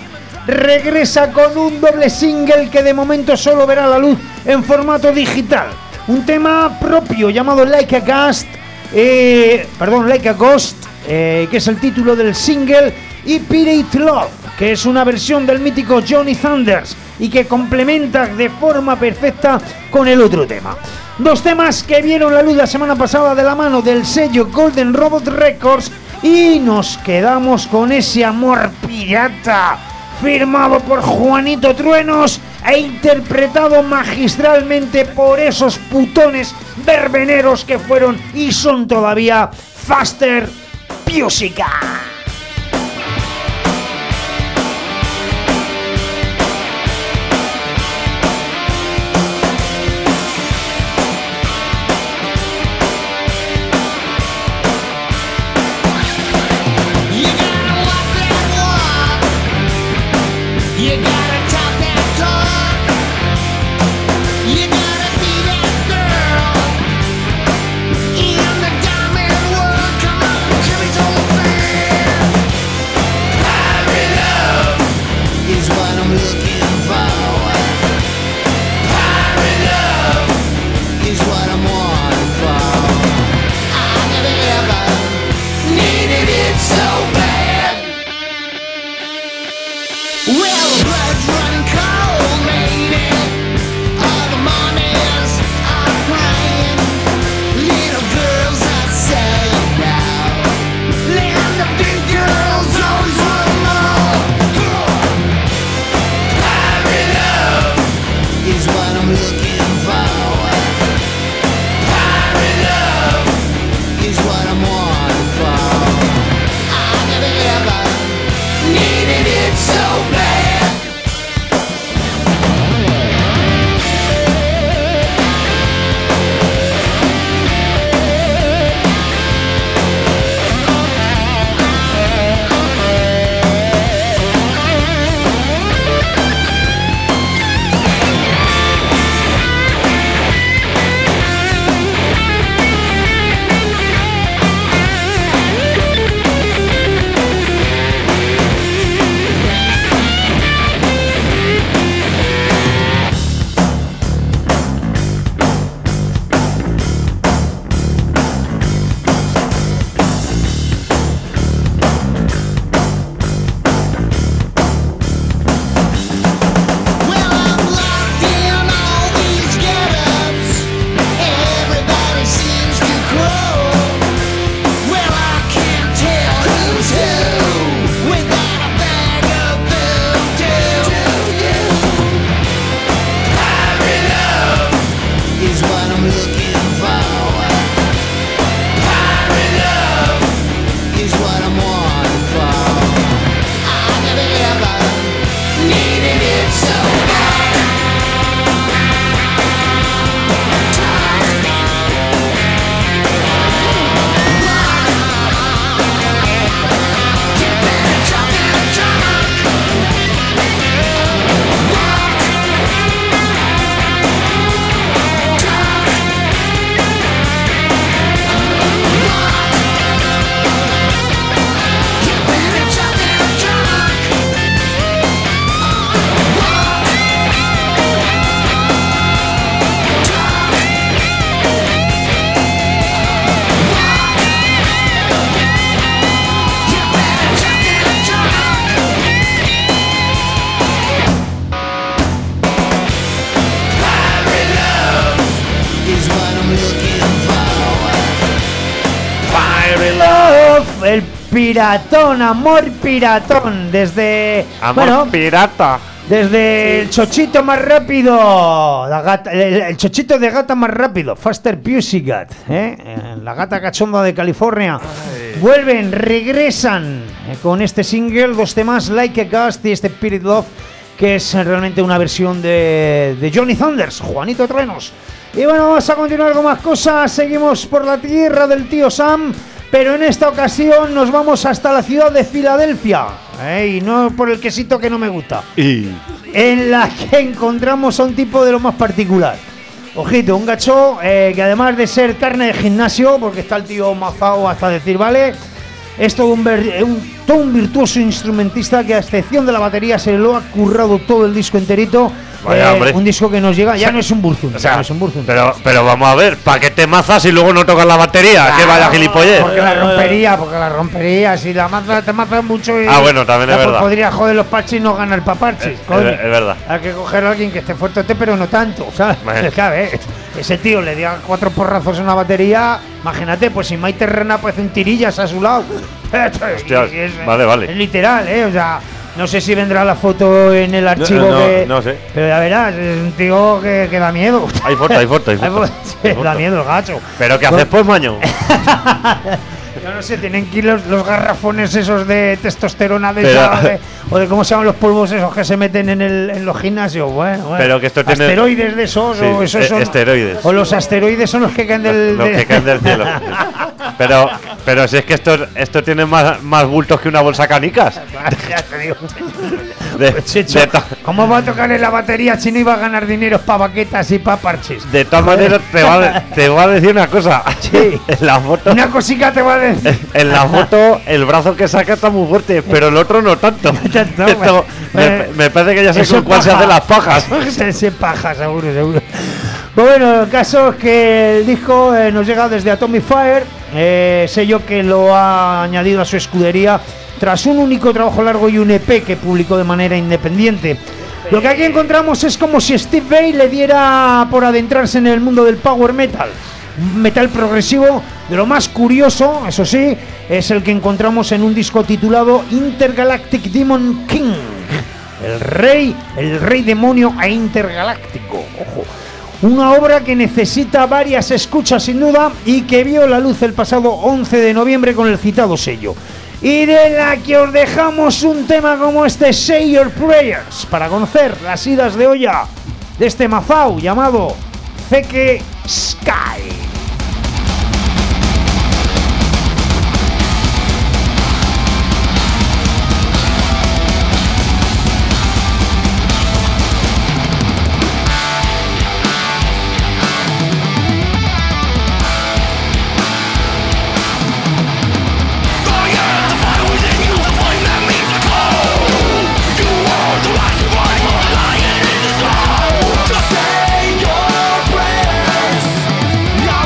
regresa con un doble single que de momento solo verá la luz en formato digital. Un tema propio llamado Like a Ghost, eh, perdón, Like a Ghost, eh, que es el título del single, y Pirate Love, que es una versión del mítico Johnny Thunders y que complementa de forma perfecta con el otro tema. Dos temas que vieron la luz la semana pasada de la mano del sello Golden Robot Records y nos quedamos con ese amor pirata firmado por Juanito Truenos e interpretado magistralmente por esos putones verbeneros que fueron y son todavía Faster Musica. You gotta walk that walk. You gotta talk that talk. You gotta be that girl in the diamond world. Come on, give me some fan. Pirate love is what I'm looking for. Pirate love is what I'm wanting for. I never ever needed it so bad. Well, blood's running cold, lady. All the money el piratón, amor piratón, desde... Amor bueno, pirata. desde el chochito más rápido, la gata, el, el chochito de gata más rápido, Faster Pussycat, ¿eh? La gata cachonda de California. Vuelven, regresan eh, con este single, dos temas, Like a Ghost y este Spirit Love, que es realmente una versión de, de Johnny Thunders, Juanito Truenos. Y bueno, vamos a continuar con más cosas, seguimos por la tierra del tío Sam, pero en esta ocasión nos vamos hasta la ciudad de Filadelfia, ¿eh? Y no por el quesito que no me gusta, Y en la que encontramos a un tipo de lo más particular. Ojito, un gacho eh, que además de ser carne de gimnasio, porque está el tío mazao hasta decir vale, es todo un, ver, un, todo un virtuoso instrumentista que a excepción de la batería se lo ha currado todo el disco enterito. Vaya, eh, hombre. un disco que nos llega, ya O sea, no es un burzum, O sea, no es un burzum. pero, pero vamos a ver, ¿para qué te mazas y luego no tocas la batería? ¿Qué vaya gilipollez? Porque la rompería, porque la rompería. Si la maza, te mazas mucho y. Ah, bueno, también es ya, pues, verdad. podría joder los parches y no ganar para parches. Es- coño. es- es verdad. Hay que coger a alguien que esté fuerte, pero no tanto, ¿sabes? Bueno. Es que, a ver, ese tío le dio cuatro porrazos a una batería. Imagínate, pues si Maite Rena pues en tirillas a su lado. Hostias, Y es- vale, vale. Es literal, ¿eh? O sea. No sé si vendrá la foto en el archivo no, que. no sé. Pero ya verás, es un tío que, que da miedo. Hay foto, hay foto, hay Hay foto. fo- sí, Hay foto. da miedo el gacho. ¿Pero qué haces pues, maño? Yo no sé, tienen que ir los, los garrafones esos de testosterona de Pero- esa- de- o de cómo se llaman los polvos esos que se meten en, el, en los gimnasios. Bueno, bueno. Pero que esto tiene- Asteroides de esos, Sí, o esos e- son. esteroides. O los asteroides son los que caen del. Los de- que caen del cielo. Pero, pero si es que esto, esto tiene más, más bultos que una bolsa canicas. Ya te digo. De, Pues, Checho, de to- ¿cómo va a tocar en la batería si no iba a ganar dinero para baquetas y para parches? de todas maneras, te va, a- te voy a decir una cosa. Sí. En la foto, Una cosica te va a decir. en la foto, el brazo que saca está muy fuerte, pero el otro no tanto. tanto, Esto, me, eh, me parece que ya sé Eso con es cuál se paja. hacen las pajas. Se paja, seguro, seguro. Pues bueno, el caso es que el disco eh, nos llega desde Atomic Fire, eh, sello que lo ha añadido a su escudería tras un único trabajo largo y un E P que publicó de manera independiente. Lo que aquí encontramos es como si Steve Vai le diera por adentrarse en el mundo del power metal. Un metal progresivo de lo más curioso, eso sí, es el que encontramos en un disco titulado Intergalactic Demon King. El rey, el rey demonio e intergaláctico. Ojo. Una obra que necesita varias escuchas sin duda y que vio la luz el pasado once de noviembre con el citado sello. Y de la que os dejamos un tema como este Say Your Prayers para conocer las idas de olla de este mazao llamado Zeke Sky. Say your prayers.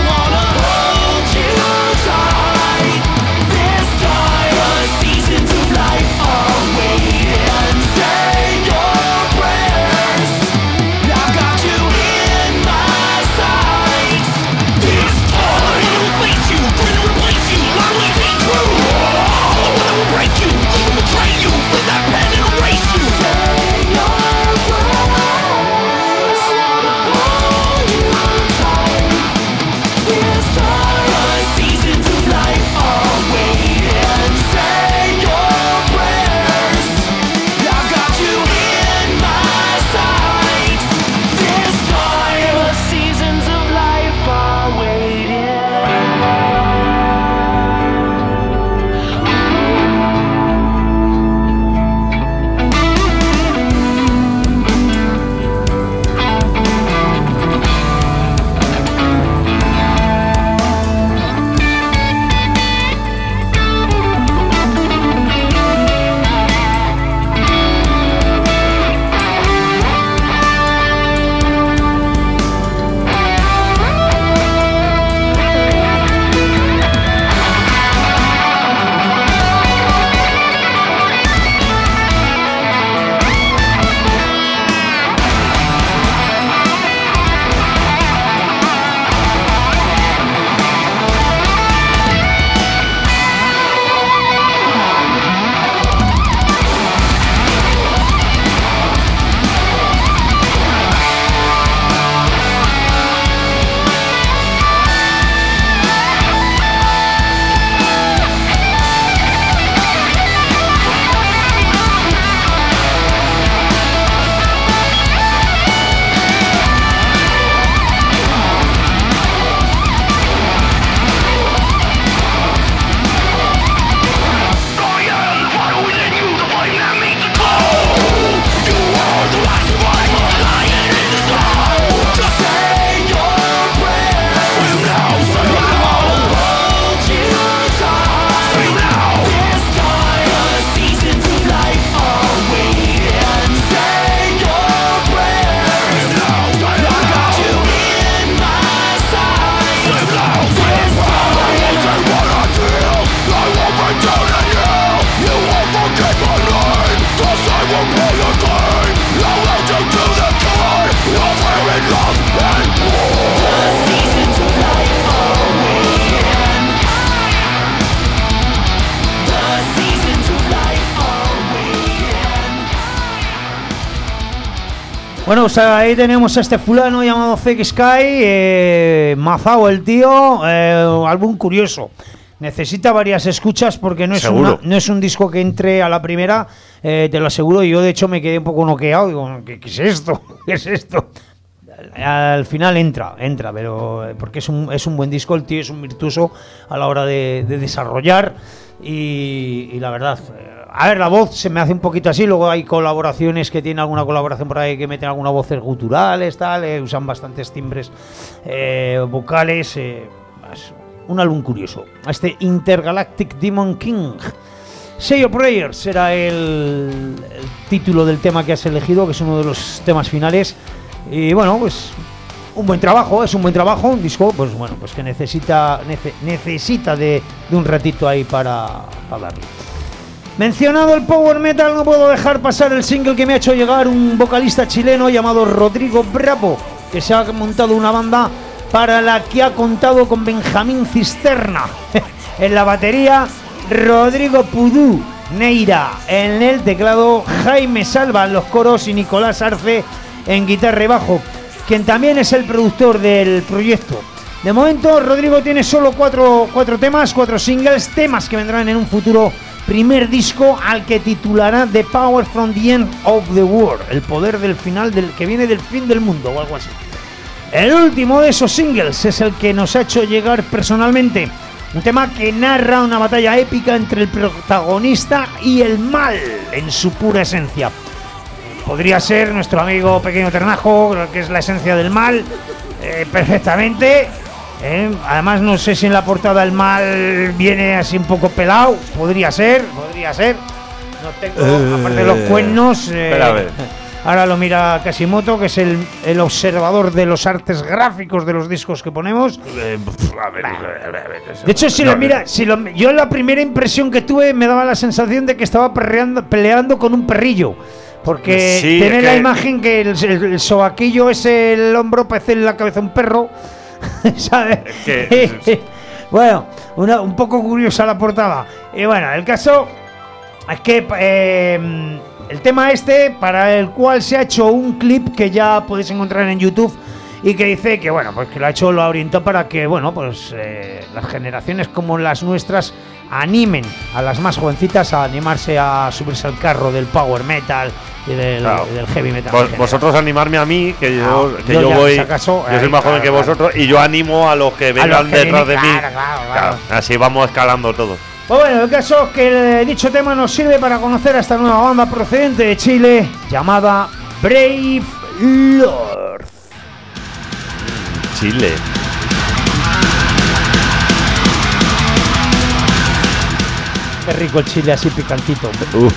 Bueno, o sea, ahí tenemos a este fulano llamado Fake Sky, eh, mazao el tío, eh, álbum curioso. Necesita varias escuchas porque no es, una, no es un disco que entre a la primera, eh, te lo aseguro. Yo de hecho me quedé un poco noqueado, digo, ¿qué, qué es esto? ¿Qué es esto? Al final entra, entra, pero porque es un, es un buen disco, el tío es un virtuoso a la hora de, de desarrollar y, y la verdad... A ver, la voz se me hace un poquito así, luego hay colaboraciones que tienen alguna colaboración por ahí que meten algunas voces guturales, tal, eh, usan bastantes timbres eh, vocales, eh, es un álbum curioso. Este Intergalactic Demon King. Say Your Prayers será el, el título del tema que has elegido, que es uno de los temas finales. Y bueno, pues un buen trabajo, es un buen trabajo, un disco, pues bueno, pues que necesita nece, necesita de, de un ratito ahí para, para darle. Mencionado el power metal, no puedo dejar pasar el single que me ha hecho llegar un vocalista chileno llamado Rodrigo Bravo, que se ha montado una banda para la que ha contado con Benjamín Cisterna en la batería, Rodrigo Pudú Neira en el teclado, Jaime Salva en los coros y Nicolás Arce en guitarra y bajo, quien también es el productor del proyecto. De momento, Rodrigo tiene solo cuatro, cuatro temas, cuatro singles, temas que vendrán en un futuro primer disco al que titulará The Power from the End of the World, el poder del final del que viene del fin del mundo o algo así. El último de esos singles es el que nos ha hecho llegar personalmente, un tema que narra una batalla épica entre el protagonista y el mal en su pura esencia. Podría ser nuestro amigo Pequeño Ternajo, que es la esencia del mal, eh, perfectamente. Eh, además no sé si en la portada el mal viene así un poco pelado. Podría ser, podría ser. No tengo, eh, aparte de los cuernos, eh, espera a ver. Ahora lo mira Kasimoto, que es el, el observador de los artes gráficos de los discos que ponemos. Eh, a ver, a ver, a ver, eso, de hecho, si no, lo mira, si lo, yo la primera impresión que tuve me daba la sensación de que estaba perreando, peleando con un perrillo. Porque sí, tiene la que... imagen que el, el, el sobaquillo es el hombro, parece en la cabeza un perro. ¿Sabes? Es que... Bueno, una, un poco curiosa la portada. Y bueno, el caso es que eh, el tema este, para el cual se ha hecho un clip que ya podéis encontrar en YouTube y que dice que, bueno, pues que lo ha hecho, lo ha orientado para que, bueno, pues eh, las generaciones como las nuestras animen a las más jovencitas a animarse a subirse al carro del power metal y del, claro. del heavy metal. Vos, vosotros animarme a mí, que yo, claro, que yo yo ya, voy, si acaso, yo soy ahí, más joven claro, que claro. vosotros y yo animo a los que vengan los que detrás vienen, de mí. claro, claro, Claro, claro. así vamos escalando todo. Pues bueno, el caso es que dicho tema nos sirve para conocer a esta nueva banda procedente de Chile llamada Brave Lord. Chile. Qué rico el chile así picantito. Uh.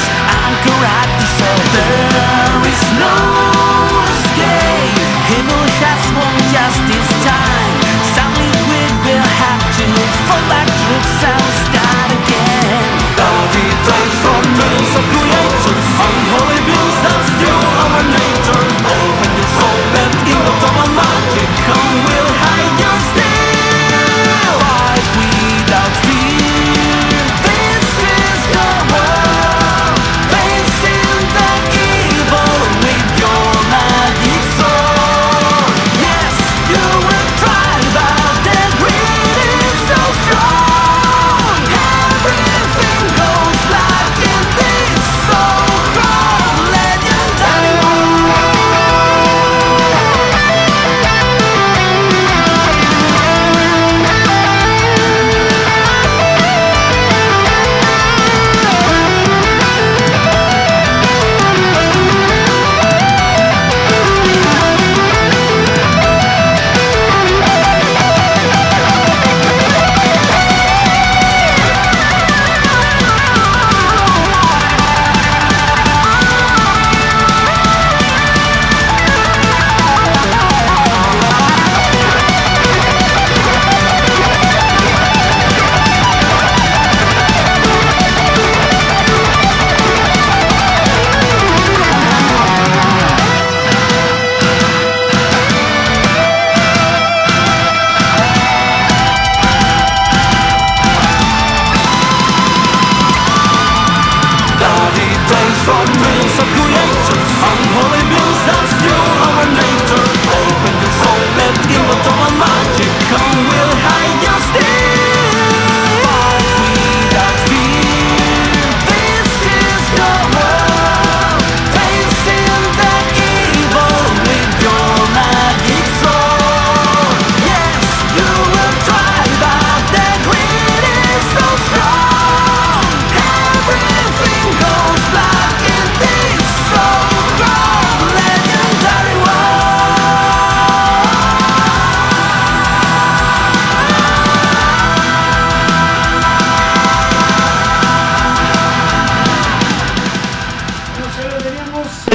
There is no escape. Evil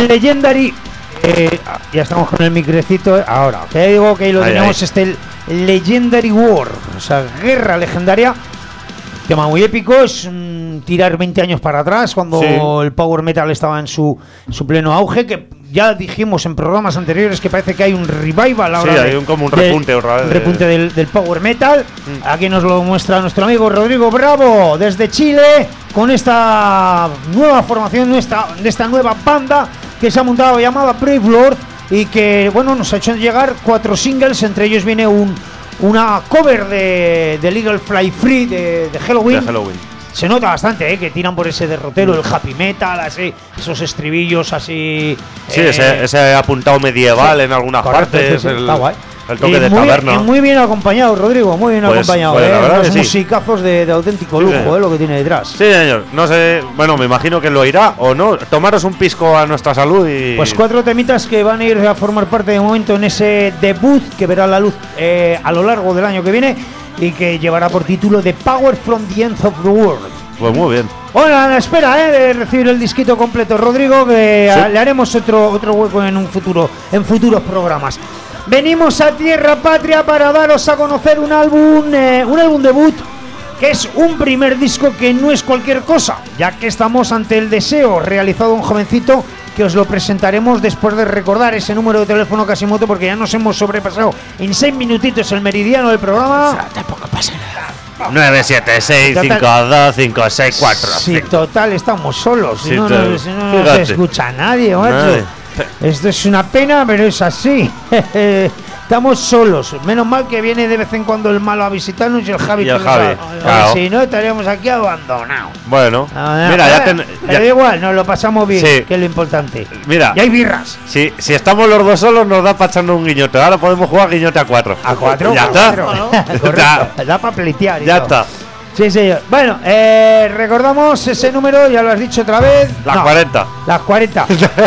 Legendary. Eh, ya estamos con el micrecito. Ahora, te digo que ahí lo Ahí, tenemos. ahí. Este el Legendary War, o sea, guerra legendaria. Tema muy épico, es mm, tirar veinte años para atrás, cuando Sí. el power metal estaba en su, su pleno auge, que ya dijimos en programas anteriores que parece que hay un revival ahora. Sí, de- hay un- como un del- repunte otra vez un de- repunte del, del power metal. Mm. Aquí nos lo muestra nuestro amigo Rodrigo Bravo, desde Chile, con esta nueva formación, esta, de esta nueva banda que se ha montado llamada Brave Lord, y que, bueno, nos ha hecho llegar cuatro singles, entre ellos viene un una cover de, de Legal Fly Free de, de Halloween. De Halloween. Se nota bastante, ¿eh? Que tiran por ese derrotero, el happy metal, así, esos estribillos así. Sí, eh, ese, ese apuntado medieval sí, en algunas correcto, partes, sí, sí, el, está guay. el toque Y de muy, taberna. y muy bien acompañado, Rodrigo, muy bien Pues, acompañado. pues, la ¿eh? verdad Unos que sí. musicazos de, de auténtico Sí, lujo, señor. ¿eh? Lo que tiene detrás. Sí, señor. No sé, bueno, me imagino que lo irá o no. Tomaros un pisco a nuestra salud y. Pues cuatro temitas que van a ir a formar parte de momento en ese debut que verá la luz eh, a lo largo del año que viene y que llevará por título The Power from the End of the World. Pues muy bien. Bueno, a la espera eh, de recibir el disquito completo, Rodrigo, que Sí. a- le haremos otro otro hueco en un futuro, en futuros programas. Venimos a Tierra Patria para daros a conocer un álbum, eh, un álbum debut que es un primer disco que no es cualquier cosa, ya que estamos ante el deseo realizado de un jovencito que os lo presentaremos después de recordar ese número de teléfono Casimoto, porque ya nos hemos sobrepasado en seis minutitos el meridiano del programa. nueve siete seis Total. cinco dos cinco seis cuatro. Sí, total, estamos solos. Si Sí, no, te- no, si no, no fíjate. se escucha nadie, macho. Nadie. Esto es una pena, pero es así. Estamos solos. Menos mal que viene de vez en cuando el malo a visitarnos y el Javi. Y el que lo Javi, sabe. claro. Si no, estaríamos aquí abandonados. Bueno, Ah, mira, ya, pero ten- pero ya- igual, nos lo pasamos bien, Sí. que es lo importante. Mira, Y hay birras. si, si estamos los dos solos nos da para echarnos un guiñote. Ahora podemos jugar guiñote a cuatro. A cuatro. Ya a está. cuatro. Ya. Correcto. Da para pleitear. y Ya todo. está. Sí, señor. Bueno, eh, recordamos ese número, ya lo has dicho otra vez. Las No, cuarenta. Las cuarenta.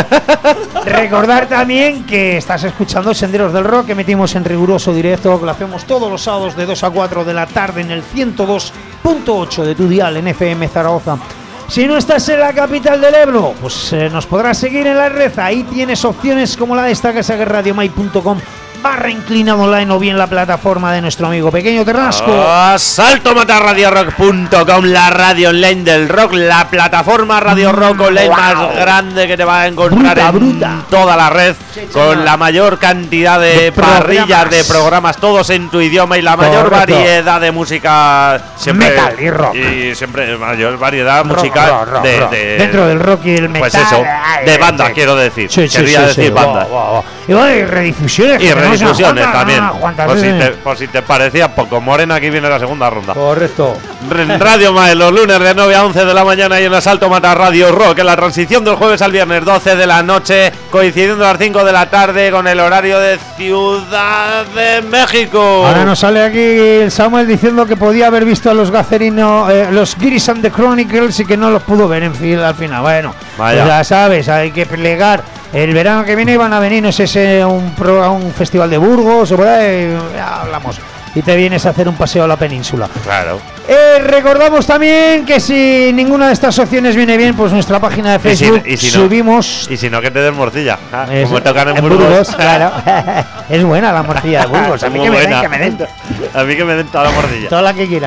Recordar también que estás escuchando Senderos del Rock, que metimos en riguroso directo, que lo hacemos todos los sábados de dos a cuatro de la tarde en el ciento dos punto ocho de tu dial en F M Zaragoza. Si no estás en la capital del Ebro, pues eh, nos podrás seguir en la red. Ahí tienes opciones como la de esta casa, que es radiomai punto com barra inclinado online, o bien la plataforma de nuestro amigo Pequeño Terrasco. Ah, salto mata radio rock punto com, la radio online del rock, la plataforma radio rock online wow. más grande que te vas a encontrar Bruta, en bruta. toda la red, Sí, con señor. la mayor cantidad de, De parrillas, programas. de programas, todos en tu idioma y la mayor Correcto. variedad de música siempre, Metal y rock. y siempre mayor variedad Rock, musical rock, rock, de, rock. de- Dentro del rock y el metal. pues eso, ay, de banda sí. quiero decir, Sí, sí, quería sí, decir sí. banda. Wow, wow, wow. Y bueno, y redifusiones. Y que tenemos unas redifusiones cuantas, también. unas cuantas, Por si, sí. te, por si te parecía poco morena, aquí viene la segunda ronda. Correcto. Re- Radio Mae, los lunes de nueve a once de la mañana y en Asalto Mata Radio Rock, en la transición del jueves al viernes doce de la noche, coincidiendo a las cinco de la tarde con el horario de Ciudad de México. Ahora nos sale aquí el Samuel diciendo que podía haber visto a los Gacerinos, eh, los Giris and the Chronicles, y que no los pudo ver en fin, al final. Bueno, Vaya. pues ya sabes, hay que plegar. El verano que viene van a venir, no sé si a un, pro- a un festival de Burgos o por ahí, ya hablamos. Y te vienes a hacer un paseo a la península. Claro. Eh, recordamos también que si ninguna de estas opciones viene bien, pues nuestra página de Y si- Facebook y si no- subimos. Y si no, que te den morcilla. Ah, Es- como tocan en, en Burgos. Burgos, claro. Es buena la morcilla de Burgos. A mí Muy que me den, buena. que me den. A mí que me den toda la mordilla. Toda la que quieran.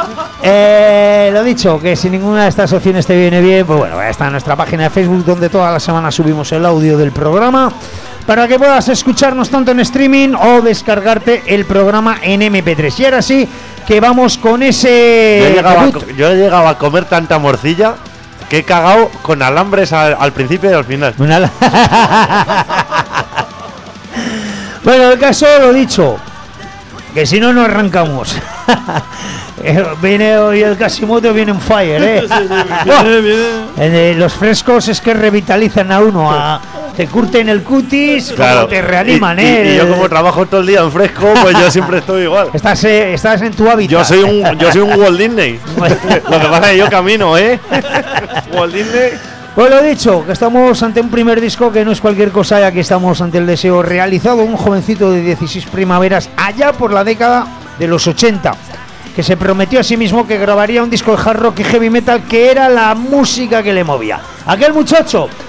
Eh, lo dicho, que si ninguna de estas opciones te viene bien, pues bueno, está en nuestra página de Facebook, donde toda la semana subimos el audio del programa, para que puedas escucharnos tanto en streaming o descargarte el programa en eme pe tres. Y ahora sí, que vamos con Yo ese he, llegado a, debut. co- yo he llegado a comer tanta morcilla que he cagado con alambres al, al principio y al final. Una la- Bueno, el caso, lo dicho, que si no, no arrancamos. Eh, viene hoy el Casimoto, viene en fire, ¿eh? Buah. Eh, los frescos es que revitalizan a uno, a- te curten el cutis, como te reaniman, y, y- ¿eh? y yo como trabajo todo el día en fresco, pues yo siempre estoy igual. Estás, eh, estás en tu hábitat. Yo soy un yo soy un Walt Disney. Lo que pasa es que yo camino, ¿eh? Walt Disney. Pues lo dicho, que estamos ante un primer disco que no es cualquier cosa, ya que estamos ante el deseo realizado de un jovencito de dieciséis primaveras allá por la década de los ochenta, que se prometió a sí mismo que grabaría un disco de hard rock y heavy metal, que era la música que le movía. Aquel muchacho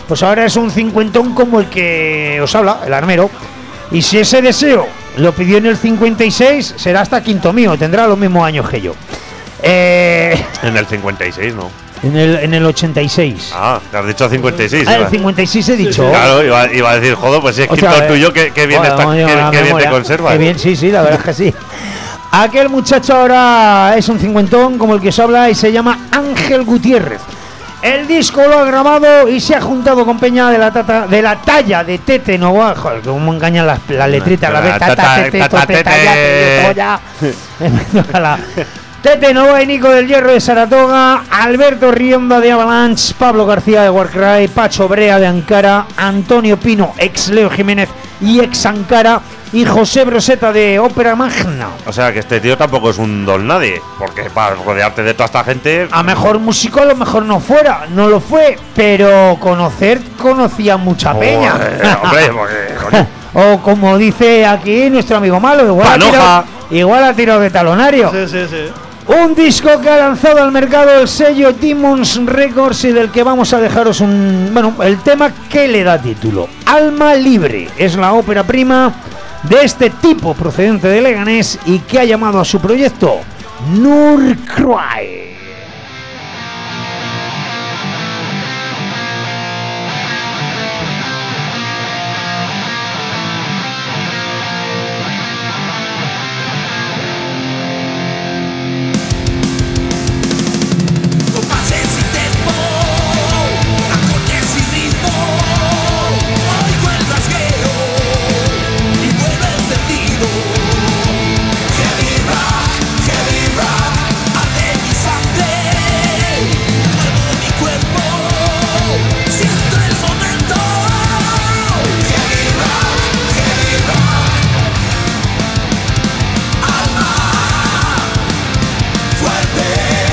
pues ahora es un cincuentón como el que os habla, el armero. Y si ese deseo lo pidió en el cincuenta y seis, será hasta quinto mío, tendrá los mismos años que yo. Eh, En el cincuenta y seis, ¿no? en, el, en el ochenta y seis. Ah, te has dicho cincuenta y seis. Ah, el iba. cincuenta y seis he dicho. Claro, iba, iba a decir, joder, pues si es O sea, quinto eh, tuyo, qué, qué bien, joder, está, coño, qué, la qué bien te memoria. conservas. Qué bien, sí, sí, la verdad es que sí. Aquel muchacho ahora es un cincuentón como el que os habla y se llama Ángel Gutiérrez. El disco lo ha grabado y se ha juntado con Peña de la tata, de la talla de Tete Nova. Joder, cómo engañan las, las letritas, la vez tata, tete, Tata, tete, tete. talla, tete, toya. Ojalá. Tete Nova y Nico del Hierro de Saratoga, Alberto Rionda de Avalanche, Pablo García de Warcry, Pacho Brea de Ankara, Antonio Pino, ex Leo Jiménez y ex Ankara, y José Broseta de Ópera Magna. O sea, que este tío tampoco es un don nadie, porque para rodearte de toda esta gente. A mejor músico a lo mejor no fuera, no lo fue, pero conocer conocía mucha peña. Joder, hombre, porque, coño, O como dice aquí nuestro amigo Malo, igual ha Panoja. tirado, igual ha tirado de talonario. Sí, sí, sí. Un disco que ha lanzado al mercado el sello Demons Records y del que vamos a dejaros un... Bueno, el tema que le da título. Alma Libre. Es la ópera prima de este tipo procedente de Leganés y que ha llamado a su proyecto Nurcry. Compases y tempo, acordes y ritmo, oigo el rasgueo y vuelve encendido. Heavy rock, heavy rock, arde mi sangre, muevo mi cuerpo, siento el momento. Heavy rock, heavy rock, alma fuerte.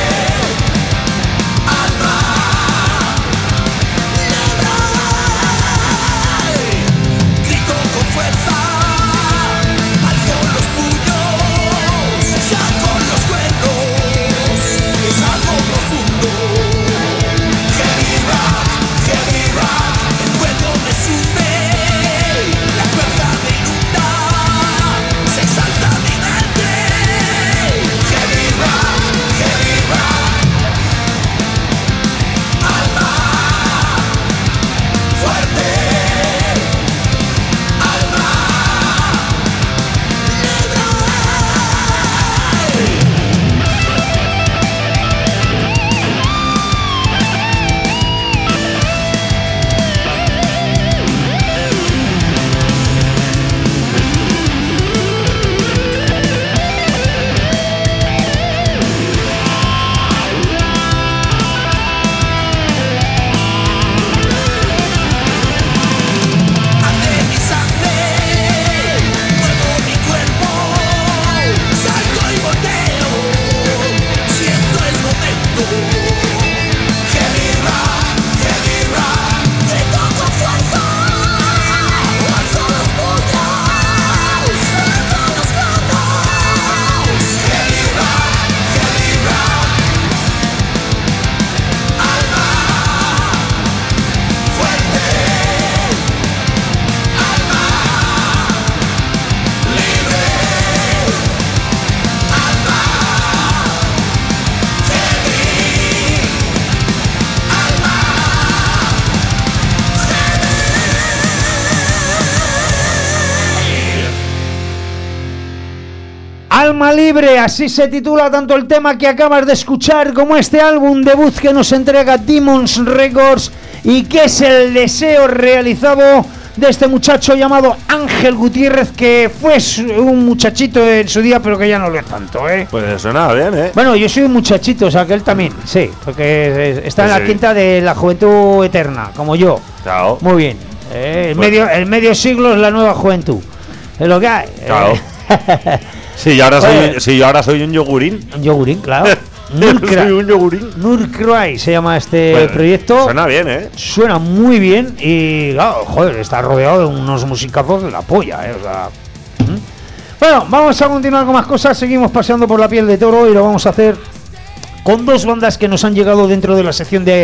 Grito con fuerza, alzo los puños, saco los cuernos, es algo profundo. Heavy rock, heavy rock, el fuego me sube, la fuerza me inunda, se exalta mi mente. Heavy rock, heavy rock, alma fuerte. Arde mi sangre, muevo mi cuerpo, salto y volteo, siento el momento. Heavy rock, heavy rock, grito con fuerza, alzo los puños, saco los cuernos. Heavy rock, heavy rock, alma fuerte. Alma Libre, así se titula tanto el tema que acabas de escuchar como este álbum debut que nos entrega Demons Records y que es el deseo realizado de este muchacho llamado Ángel Gutiérrez, que fue su- un muchachito en su día pero que ya no lo es tanto, ¿eh? Pues suena bien, ¿eh? Bueno, yo soy un muchachito, o sea que él también, sí, porque eh, está en Pues la sí. quinta de la juventud eterna, como yo. Claro. Muy bien, eh, el, Pues- medio, el medio siglo es la nueva juventud, es lo que hay. eh. Claro. Sí, yo ahora Oye. soy, sí, yo ahora soy un yogurín. Un yogurín, claro. soy Nurcry, un yogurín. Nurcry se llama este Pues, proyecto. Suena bien, ¿eh? Suena muy bien y, claro, joder, está rodeado de unos musicazos de la polla, ¿eh? O sea, ¿Mm? Bueno, vamos a continuar con más cosas. Seguimos paseando por la piel de toro y lo vamos a hacer con dos bandas que nos han llegado dentro de la sección de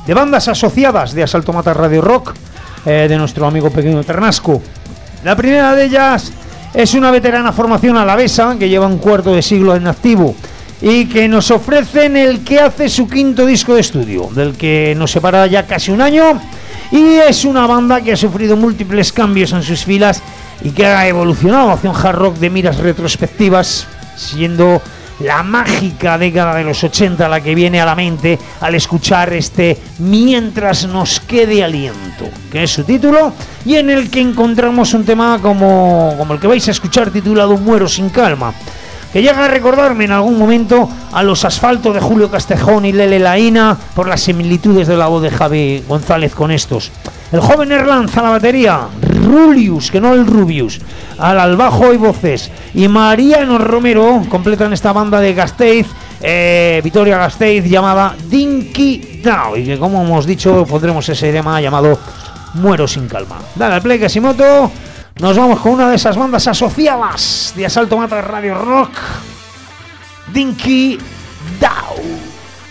de bandas asociadas de Asalto Mata Radio Rock, eh, de nuestro amigo Pequeño Ternasco. La primera de ellas es una veterana formación alavesa que lleva un cuarto de siglo en activo y que nos ofrecen el que hace su quinto disco de estudio, del que nos separa ya casi un año, y es una banda que ha sufrido múltiples cambios en sus filas y que ha evolucionado hacia un hard rock de miras retrospectivas, siendo la mágica década de los ochenta la que viene a la mente al escuchar este Mientras nos quede aliento, que es su título, y en el que encontramos un tema como, como el que vais a escuchar, titulado Muero sin calma, que llega a recordarme en algún momento a los Asfalto de Julio Castejón y Lele Laína por las similitudes de la voz de Javi González con estos. El joven Erlanz a la batería, Rulius, que no el Rubius, al, al bajo y voces, y Mariano Romero completan esta banda de Gasteiz, eh, Vitoria Gasteiz, llamada Dinky Down, y que, como hemos dicho, pondremos ese tema llamado Muero sin calma. Dale al play, Casimoto. Nos vamos con una de esas bandas asociadas de Asalto Mata Radio Rock, Dinky Down.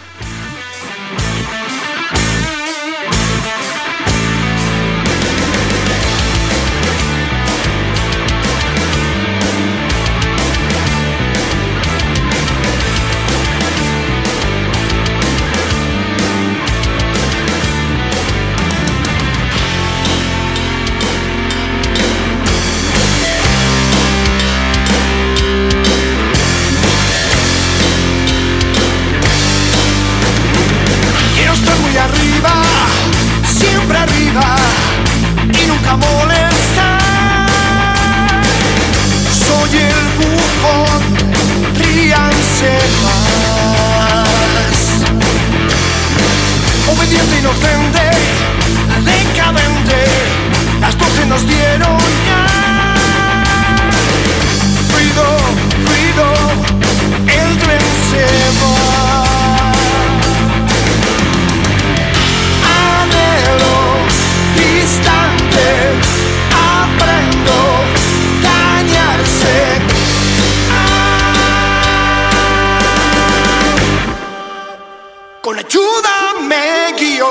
Y nunca molestar. Soy el bufón, ríanse más. Obediente, inocente, decadente, las doce nos dieron ya. Ruido, ruido, el tren se va. Aprendo dañarse. Ah, con ayuda me guió.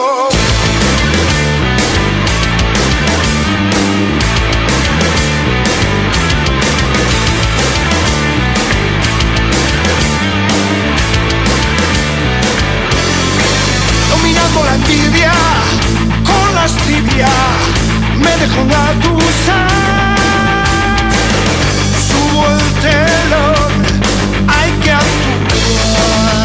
Dominando la envidia con lascivia. Me dejo engatusar, subo el telón, hay que actuar.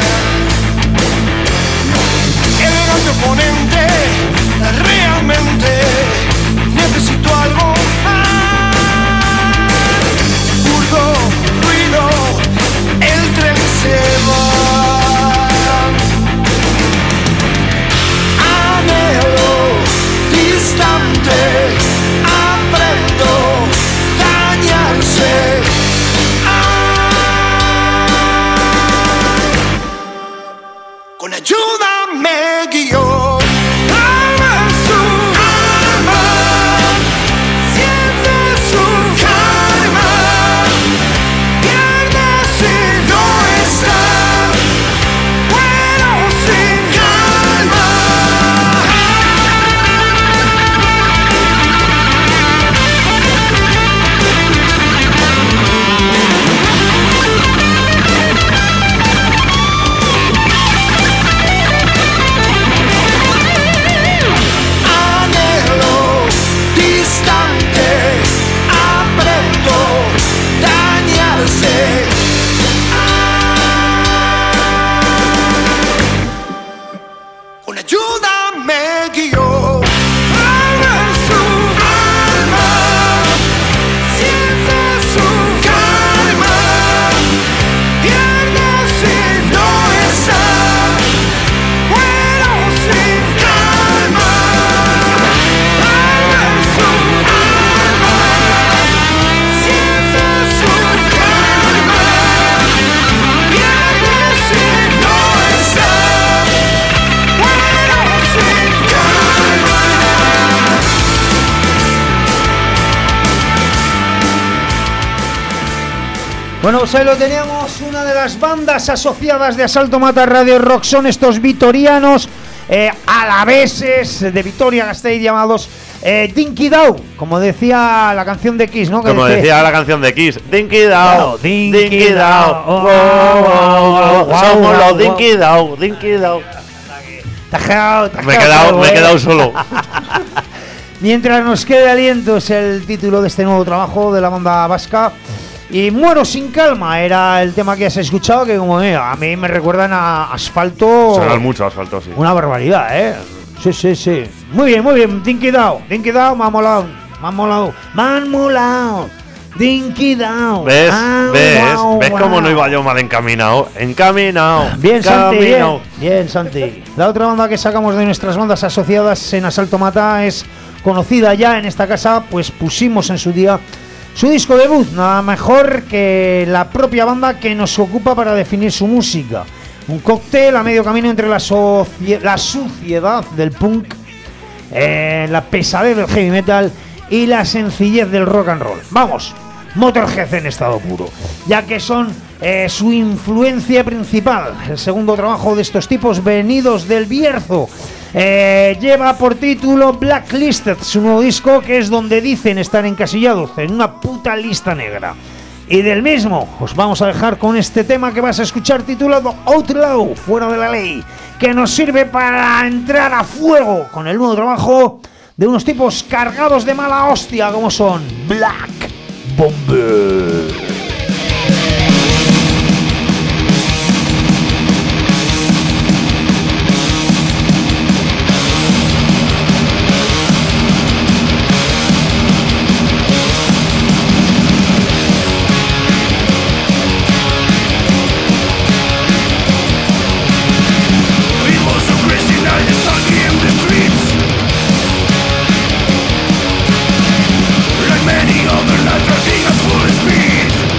Elegante oponente, realmente necesito algo más. Burdo, ruido, el tren se va. Aprendo dañarse. Ah, con ayuda me guió. Ama su alma, siente su calma, pierde si no está. Bueno, sin calma. Bueno, pues ahí lo teníamos, una de las bandas asociadas de Asalto Mata Radio Rock son estos vitorianos, eh, alaveses de Vitoria-Gasteiz llamados eh, Dinky Dow, como decía la canción de Kiss, ¿no? Que Como dice- decía la canción de Kiss, Dinky Dow, Dinky Dinky Dow, Dow, oh, wow, wow, wow, somos wow, los wow. Dinky Dow, Dinky Dow. Te has quedado- te has Me he quedado quedado, solo, me he ¿eh? quedado solo. Mientras nos quede aliento es el título de este nuevo trabajo de la banda vasca. Y Muero sin calma era el tema que has escuchado, que como mira, a mí me recuerdan a Asfalto. Sonar mucho asfalto, sí. Una barbaridad, ¿eh? Sí, sí, sí. Muy bien, muy bien. Dinky Dow, Dinky Dow, me ha molado. Me ha molado. Me han molado. Dinky Dow. ¿Ves? Ah, ¿Ves? guau, ¿Ves guau. cómo no iba yo mal encaminado? Encaminado. Bien, Santi, bien. encaminado. Bien, Santi. La otra banda que sacamos de nuestras bandas asociadas en Asalto Mata es conocida ya en esta casa, pues pusimos en su día su disco debut, nada mejor que la propia banda que nos ocupa para definir su música. Un cóctel a medio camino entre la, socie- la suciedad del punk, eh, la pesadez del heavy metal y la sencillez del rock and roll. Vamos, Motorhead en estado puro, ya que son eh, su influencia principal. El segundo trabajo de estos tipos venidos del Bierzo eh, lleva por título Blacklisted, su nuevo disco, que es donde dicen estar encasillados en una puta lista negra. Y del mismo os vamos a dejar con este tema que vas a escuchar titulado Outlaw, fuera de la ley, que nos sirve para entrar a fuego con el nuevo trabajo de unos tipos cargados de mala hostia como son Black Bomber. It was a crazy night, the sun in the streets. Like many other nights, driving at full speed.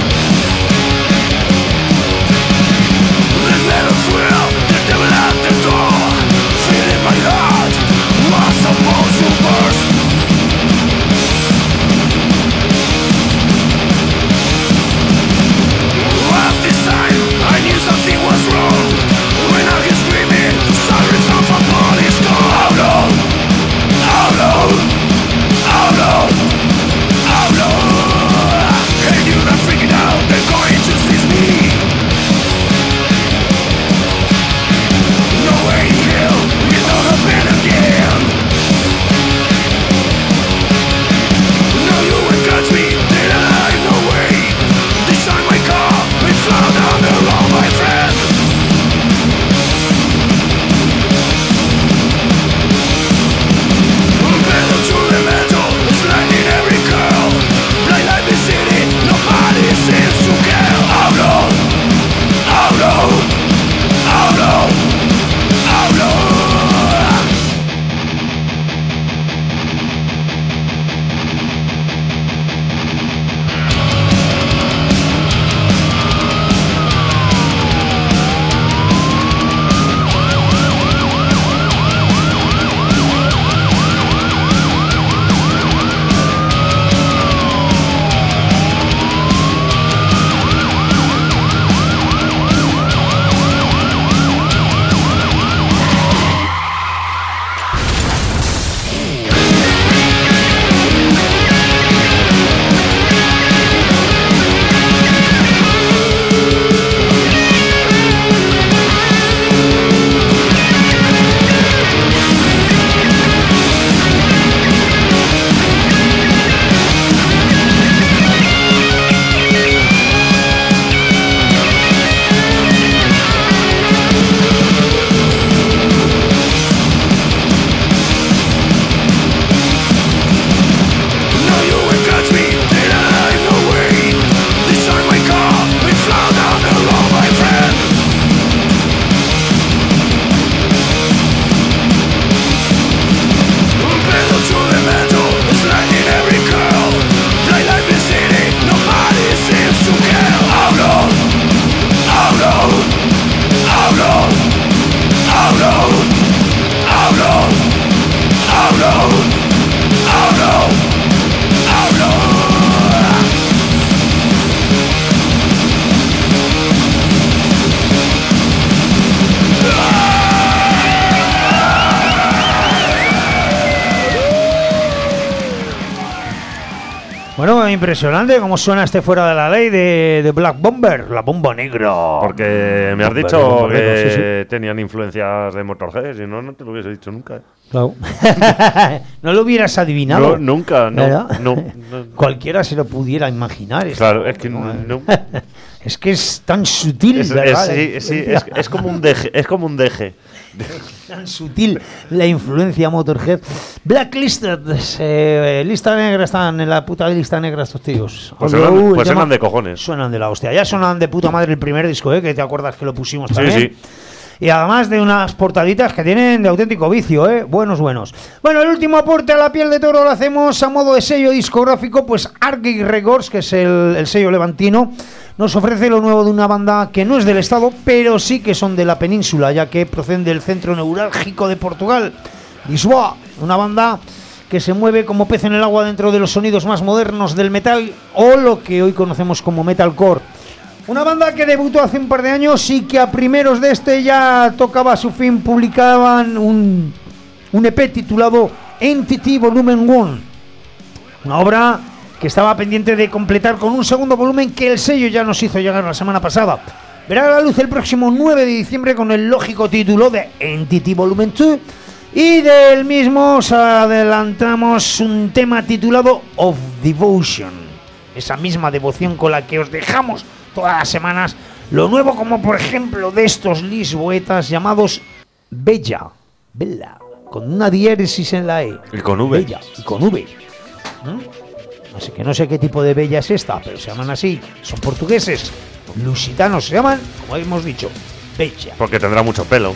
Bueno, impresionante cómo suena este Fuera de la Ley de, de Black Bomber, la bomba negra. Porque me has Bomber, dicho bomber, que sí, sí. tenían influencias de Motorhead, si no, no te lo hubiese dicho nunca. ¿eh? Claro. No lo hubieras adivinado. No, nunca, no, ¿Verdad? no, no. Cualquiera se lo pudiera imaginar. esto. Claro, es que no. no. Es que es tan sutil, Es, ¿verdad? es- sí, sí, es, es como un deje, es como un deje. Tan sutil la influencia Motorhead. Blacklisted, eh, lista negra, están en la puta lista negra estos tíos. Pues Oye, suenan, uh, el pues tema- suenan de cojones. Suenan de la hostia. Ya sonan de puta madre el primer disco, ¿eh? Que te acuerdas que lo pusimos Sí, también. sí. Y además de unas portaditas que tienen de auténtico vicio, ¿eh? Buenos, buenos. Bueno, el último aporte a la piel de toro lo hacemos a modo de sello discográfico, pues Arctic Records, que es el, el sello levantino, nos ofrece lo nuevo de una banda que no es del estado, pero sí que son de la península, ya que proceden del centro neurálgico de Portugal, Lisboa. Una banda que se mueve como pez en el agua dentro de los sonidos más modernos del metal, o lo que hoy conocemos como metalcore. Una banda que debutó hace un par de años y que a primeros de este ya tocaba su fin. Publicaban un, un E P titulado Entity Volumen uno. Una obra que estaba pendiente de completar con un segundo volumen que el sello ya nos hizo llegar la semana pasada. Verá la luz el próximo nueve de diciembre con el lógico título de Entity Volumen dos. Y del mismo os adelantamos un tema titulado Of Devotion. Esa misma devoción con la que os dejamos todas las semanas lo nuevo, como por ejemplo de estos lisboetas llamados Bella, Bella, con una diéresis en la E. Y con V. Bella, y con V. ¿Mm? Así que no sé qué tipo de bella es esta, pero se llaman así. Son portugueses, lusitanos se llaman, como hemos dicho, Bella. Porque tendrá mucho pelo.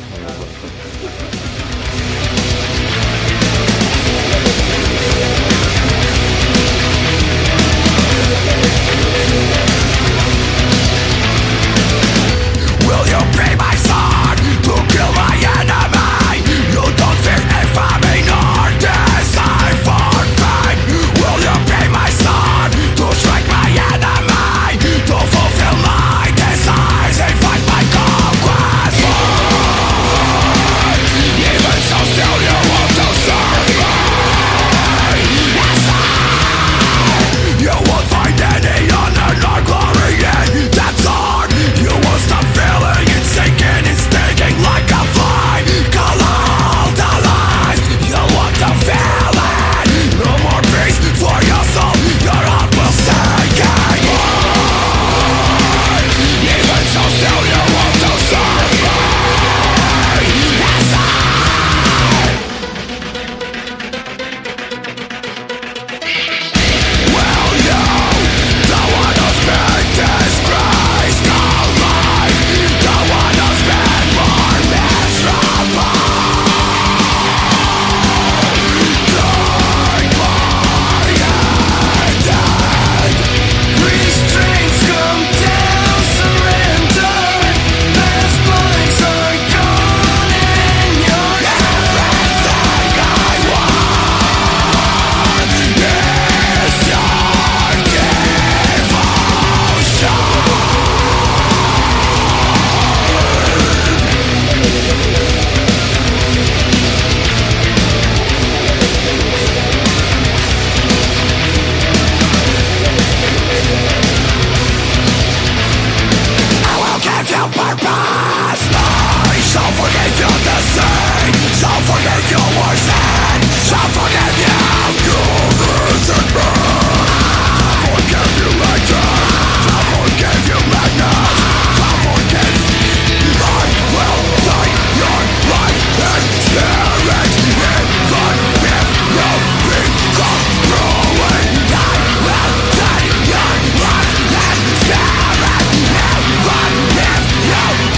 Will you be my son to kill my enemy? You don't fear infamy nor decipher fate. Will you be my son to strike my enemy? To fulfill my desires and fight my conquest? Even so, still you want to serve me. Yes, I. You won't find any honor nor glory in that sword. You won't stop feeling it sinking and stinging like a fly. Call all the lies. You want to feel it. No more peace for your soul. Your heart will sink in. Even so, still you want to serve me. Yes, I. Will you, the one who's been disgraced alive, the one who's been more miserable, take my hand. Restraints come down, surrender. Past blanks are gone in your everything I want is your I will give you purpose. I shall forgive you the sin. Shall forgive your worst sin. Shall forgive you. You visit me. I'll forgive you later. I'll forgive you madness. I'll forgive. I will take your life and spirit. Even if you become ruined, I will take your life and spirit. Even if you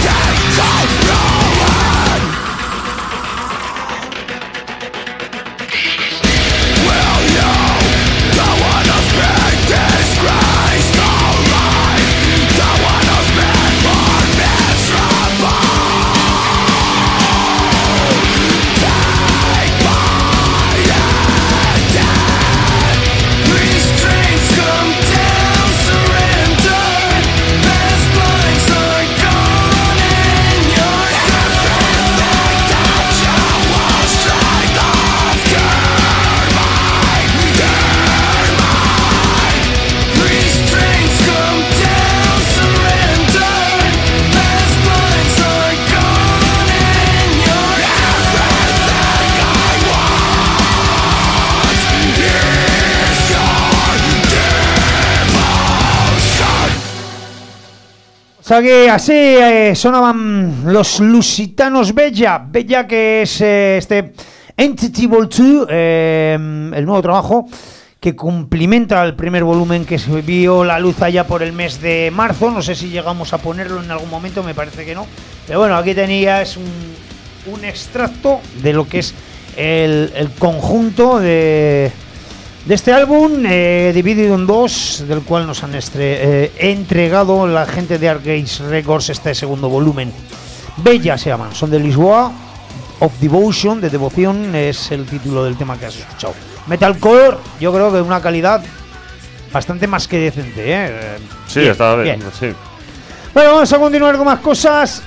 sea que así eh, sonaban los lusitanos Bella, Bella que es eh, este Entity Vol dos, eh, el nuevo trabajo que cumplimenta el primer volumen que se vio la luz allá por el mes de marzo. No sé si llegamos a ponerlo en algún momento, me parece que no. Pero bueno, aquí tenías un, un extracto de lo que es el, el conjunto de, de este álbum, eh, dividido en dos, del cual nos han estre, eh, entregado la gente de Arcade Records este segundo volumen. Bella se llaman, son de Lisboa. Of Devotion, de devoción, es el título del tema que has escuchado. Metalcore, yo creo que de una calidad bastante más que decente, ¿eh? Sí, bien, está bien, bien. sí. Bueno, vamos a continuar con más cosas.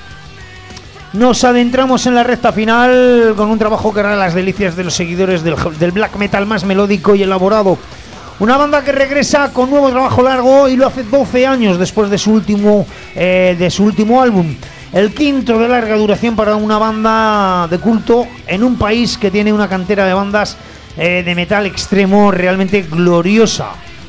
Nos adentramos en la recta final con un trabajo que hará las delicias de los seguidores del, del black metal más melódico y elaborado. Una banda que regresa con nuevo trabajo largo y lo hace doce años después de su último, eh, de su último álbum. El quinto de larga duración para una banda de culto en un país que tiene una cantera de bandas eh, de metal extremo realmente gloriosa.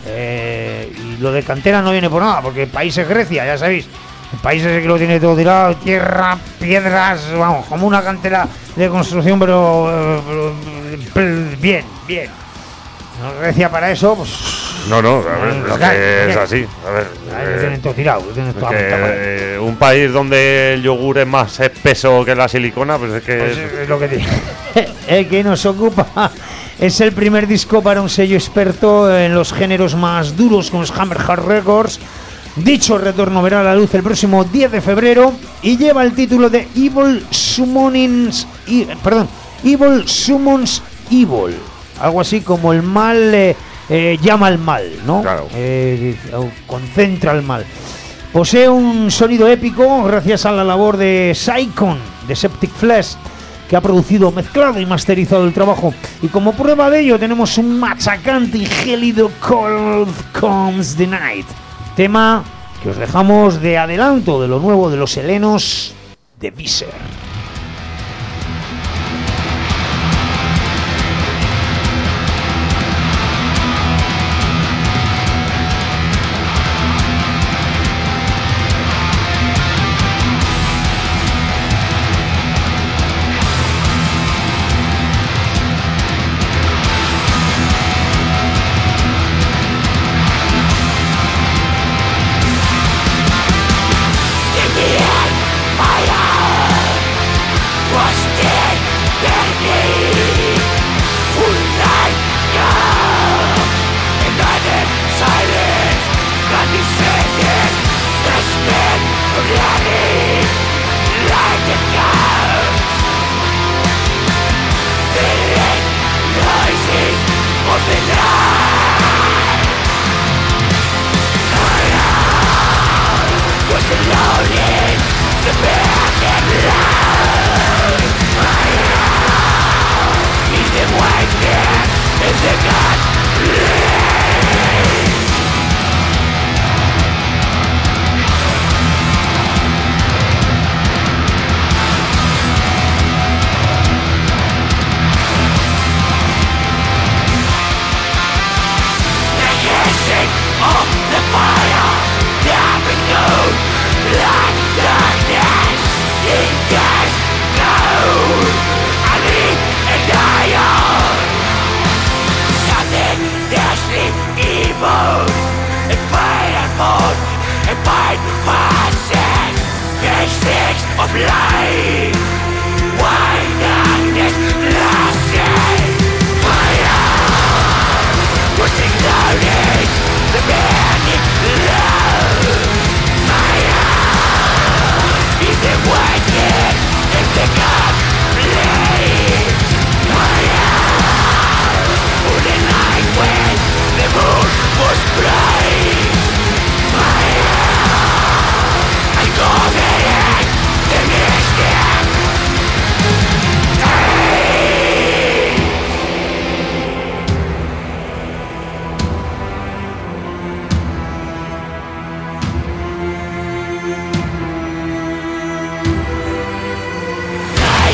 Eh, y lo de cantera no viene por nada, porque el país es Grecia, ya sabéis. El país es el que lo tiene todo tirado, tierra, piedras, vamos, como una cantera de construcción, pero, pero, pero bien, bien. Grecia para eso, pues... No, no, a ver, lo es, que hay, que lo que es hay. así. A ver, Ahí lo eh, tienen todo tirado, lo tienen es todo que, apuntado. eh, un país donde el yogur es más espeso que la silicona, pues es que Pues es- es lo que digo. El que nos ocupa es el primer disco para un sello experto en los géneros más duros, como es Hammer Hard Records. Dicho retorno verá la luz el próximo diez de febrero y lleva el título de Evil Summonings, y, perdón, Evil Summons Evil, algo así como el mal eh, eh, llama al mal, ¿no? Claro. Eh, concentra el mal. Posee un sonido épico gracias a la labor de Psychon, de Septic Flesh, que ha producido, mezclado y masterizado el trabajo. Y como prueba de ello tenemos un machacante y gélido Cold Comes the Night, tema que os dejamos de adelanto de lo nuevo de los helenos de Visser. I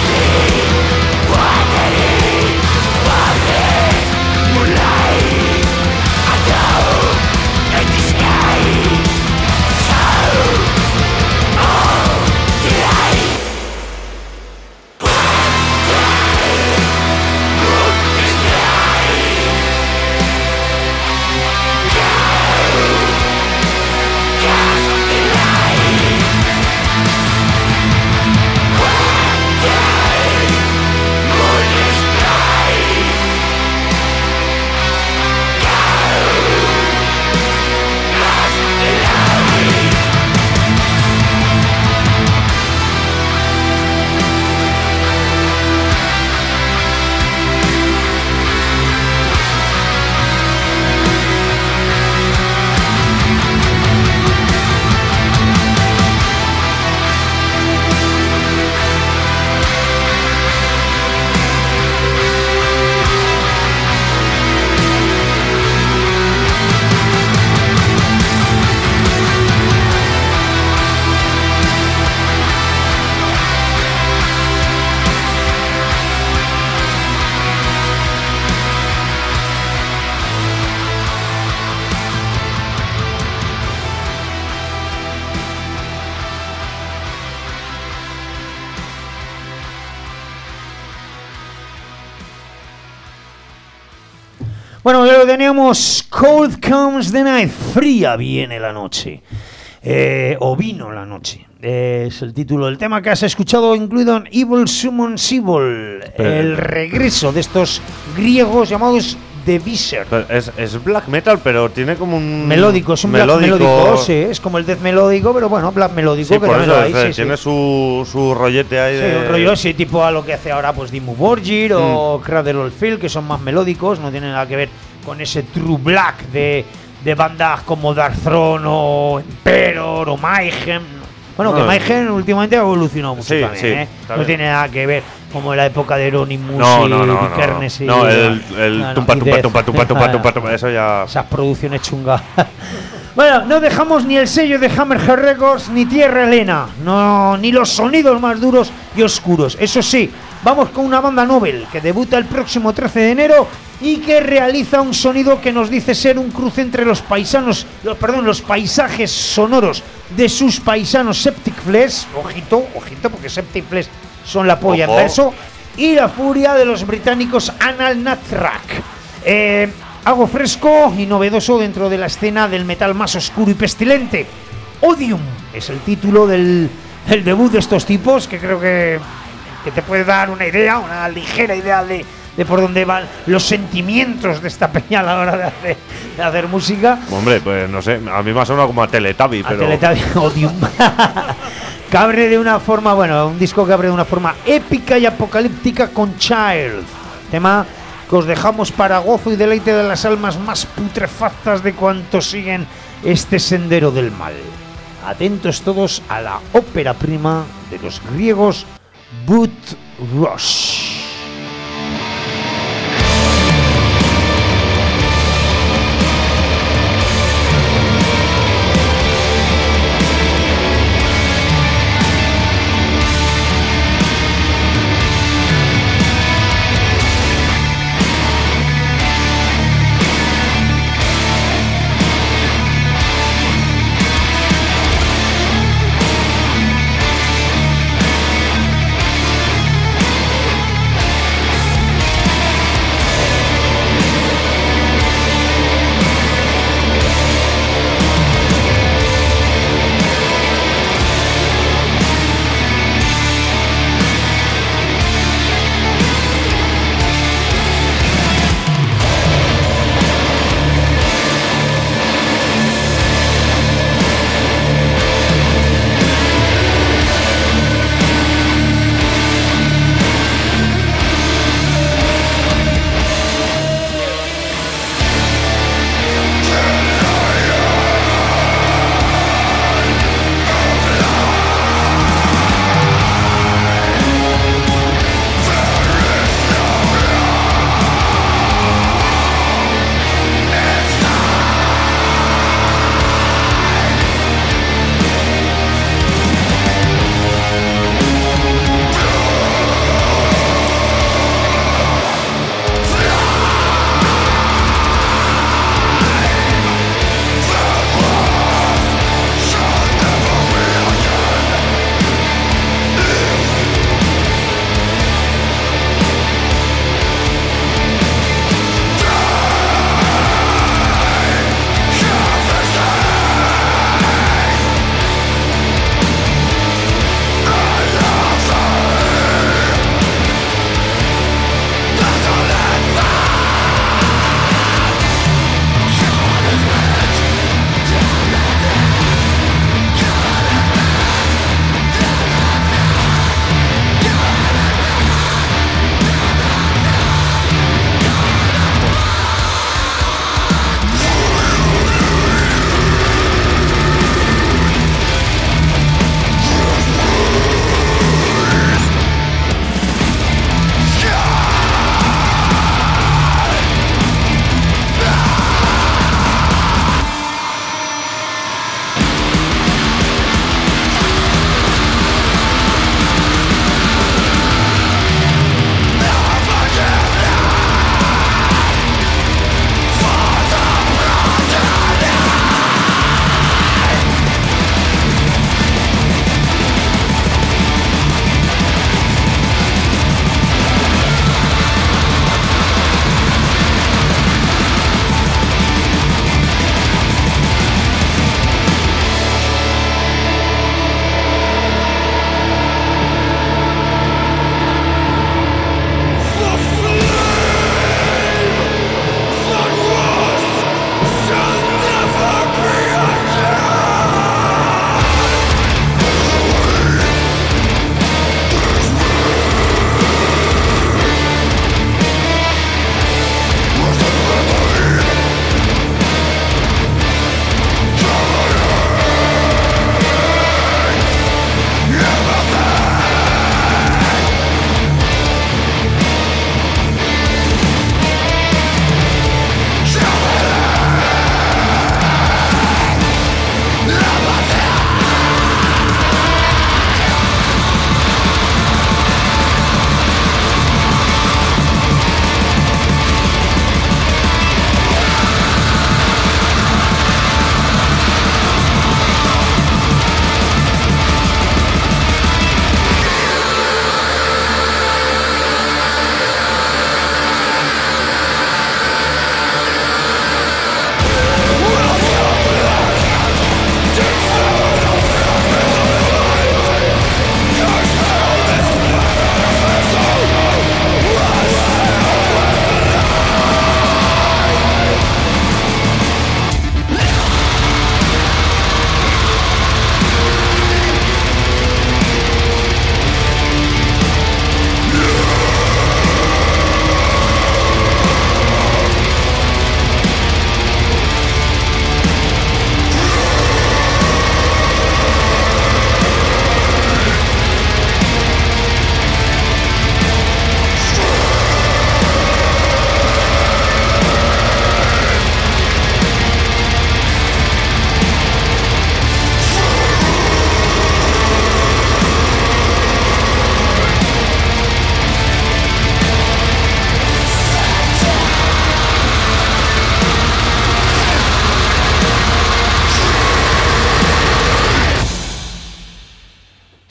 Bueno, ya lo teníamos. Cold comes the night. Fría viene la noche. Eh, o vino la noche. Eh, es el título del tema que has escuchado, incluido en Evil Summons Evil. El regreso de estos griegos llamados The Visser. Es, es black metal, pero tiene como un. Melódico, es un black melódico, sí, es como el death melódico, pero bueno, black melódico. Sí, que por también eso, lo hay, es, sí, tiene sí. Su, su rollete ahí Sí, de. un rollo así, tipo a lo que hace ahora pues Dimmu Borgir mm. o Cradle of Filth, que son más melódicos, no tienen nada que ver con ese true black de, de bandas como Dark Throne o Emperor o Mayhem. Bueno, no, que Mayhem últimamente ha evolucionado mucho sí, también, sí, ¿eh? también. No tiene nada que ver como en la época de Euronymous no, y no, no, Kernes no, y... no, el, el no, no, tumpa, y tumpa, Death. tumpa, tumpa, tumpa, tumpa, tumpa, eso ya... Esas producciones chungas. Bueno, no dejamos ni el sello de Hammerhead Records ni Tierra Helena, no, ni los sonidos más duros y oscuros. Eso sí, vamos con una banda Nobel que debuta el próximo trece de enero y que realiza un sonido que nos dice ser un cruce entre los paisanos, los, perdón, los paisajes sonoros de sus paisanos Septic Flesh, ojito, ojito, porque Septic Flesh son la polla en Ojo. verso, y la furia de los británicos Anal Nathrak. Eh, algo fresco y novedoso dentro de la escena del metal más oscuro y pestilente. Odium es el título del, del debut de estos tipos, que creo que, que te puede dar una idea, una ligera idea de, de por dónde van los sentimientos de esta peña a la hora de hacer, de hacer música. Hombre, pues no sé, a mí me ha sonado como a Teletubby, A pero... Teletubby, Odium. Que abre de una forma, bueno, un disco que abre de una forma épica y apocalíptica con Child. Tema que os dejamos para gozo y deleite de las almas más putrefactas de cuantos siguen este sendero del mal. Atentos todos a la ópera prima de los griegos Boot Rush.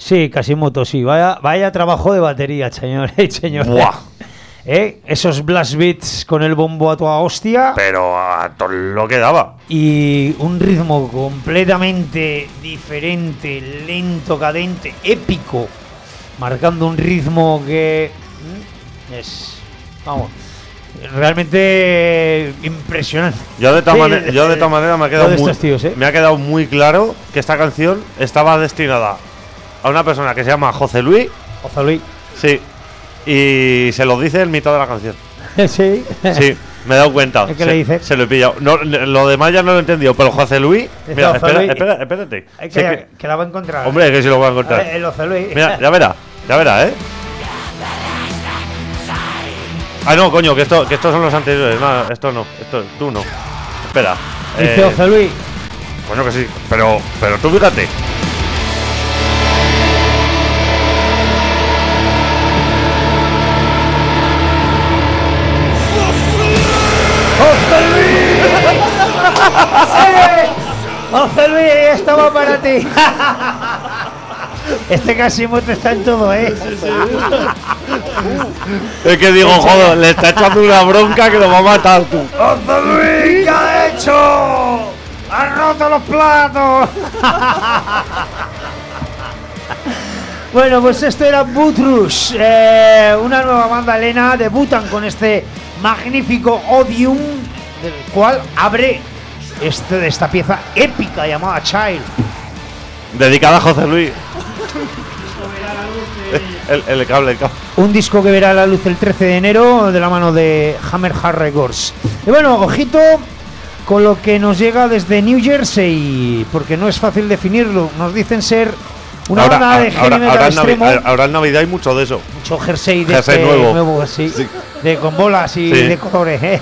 Sí, Kasimoto, sí. Vaya, vaya trabajo de batería, señor. señor. Buah. ¿Eh? Esos blast beats con el bombo a toda hostia. Pero a todo lo que daba. Y un ritmo completamente diferente, lento, cadente, épico. Marcando un ritmo que es, vamos, realmente impresionante. Yo de todas Sí, maneras, yo de todas maneras me ha quedado lo de muy, estos tíos, ¿eh? me ha quedado muy claro que esta canción estaba destinada a una persona que se llama José Luis. José Luis. Sí. Y se lo dice en mitad de la canción. Sí. Sí, me he dado cuenta. ¿Qué se, le dice? Se lo he pillado. No, lo demás ya no lo he entendido, pero José Luis. Mira, José espera, Luis. espera, espérate. Hay Sé que, que- que la va a encontrar. hombre, que si lo voy a A encontrar. ver, el José Luis. Mira, ya verá, ya verá, ¿eh? Ah, no, coño, que esto, que estos son los anteriores. No, esto no, esto, tú no. Espera. Dice eh, José Luis. Coño que sí, pero, pero tú fíjate. ¡José Luis! ¡Sí! ¡José Luis! Estaba para ti. Este Kasimoto está en todo, ¿eh? Es que digo, joder, le está echando una bronca que lo va a matar tú. ¡José Luis! ¿Qué ha hecho? ¡Ha roto los platos! Bueno, pues esto era Butrus, eh, una nueva banda helena. Debutan con este magnífico Odium, del cual abre este, esta pieza épica llamada Child. Dedicada a José Luis. el, el cable, el cable. Un disco que verá la luz el trece de enero de la mano de Hammer Hard Records. Y bueno, ojito con lo que nos llega desde New Jersey, porque no es fácil definirlo. Nos dicen ser una ahora, banda de ahora, heavy metal ahora, en Navi- extremo. ahora en Navidad hay mucho de eso. Mucho jersey de Jersey este nuevo. así, Sí. de con bolas y Sí. de colores, ¿eh?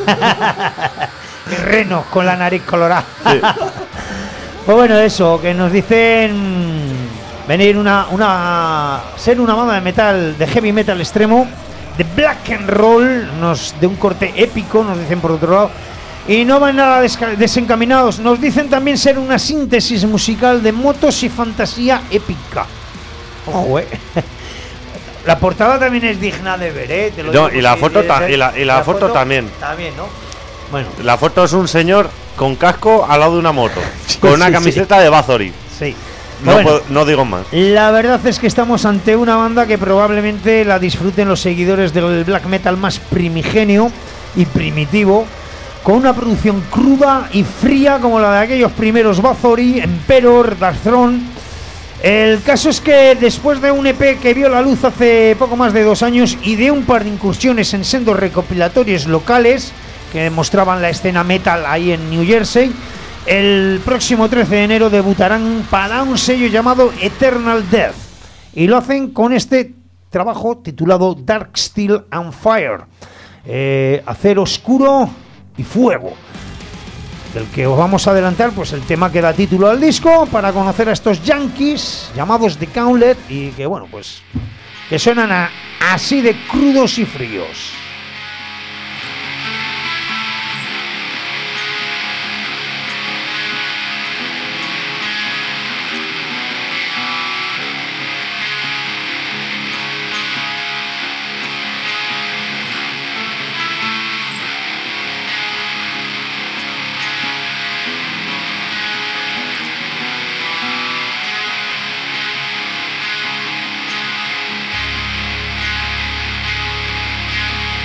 Y renos con la nariz colorada. Sí. Pues bueno, eso, que nos dicen venir una, una ser una banda de metal, de heavy metal extremo, de black and roll, nos de un corte épico, nos dicen por otro lado, y no van nada desca- desencaminados. Nos dicen también ser una síntesis musical de motos y fantasía épica. Ojo, eh. La portada también es digna de ver, ¿eh? Te lo No, digo y la porque- foto ta- y la- y la foto también. También, ¿no? Bueno, La foto es un señor con casco al lado de una moto, con una sí, camiseta de Bathory. sí. No, Bueno, puedo- no digo más. la verdad es que estamos ante una banda que probablemente la disfruten los seguidores del black metal más primigenio y primitivo, con una producción cruda y fría como la de aquellos primeros Bathory, Emperor, Dark Throne. El caso es que después de un E P que vio la luz hace poco más de dos años y de un par de incursiones en sendos recopilatorios locales que demostraban la escena metal ahí en New Jersey, el próximo trece de enero debutarán para un sello llamado Eternal Death, y lo hacen con este trabajo titulado Dark Steel and Fire, eh, acero oscuro y fuego, del que os vamos a adelantar pues el tema que da título al disco, para conocer a estos yankees llamados The Gauntlet, y que bueno, pues que suenan a- así de crudos y fríos. Thank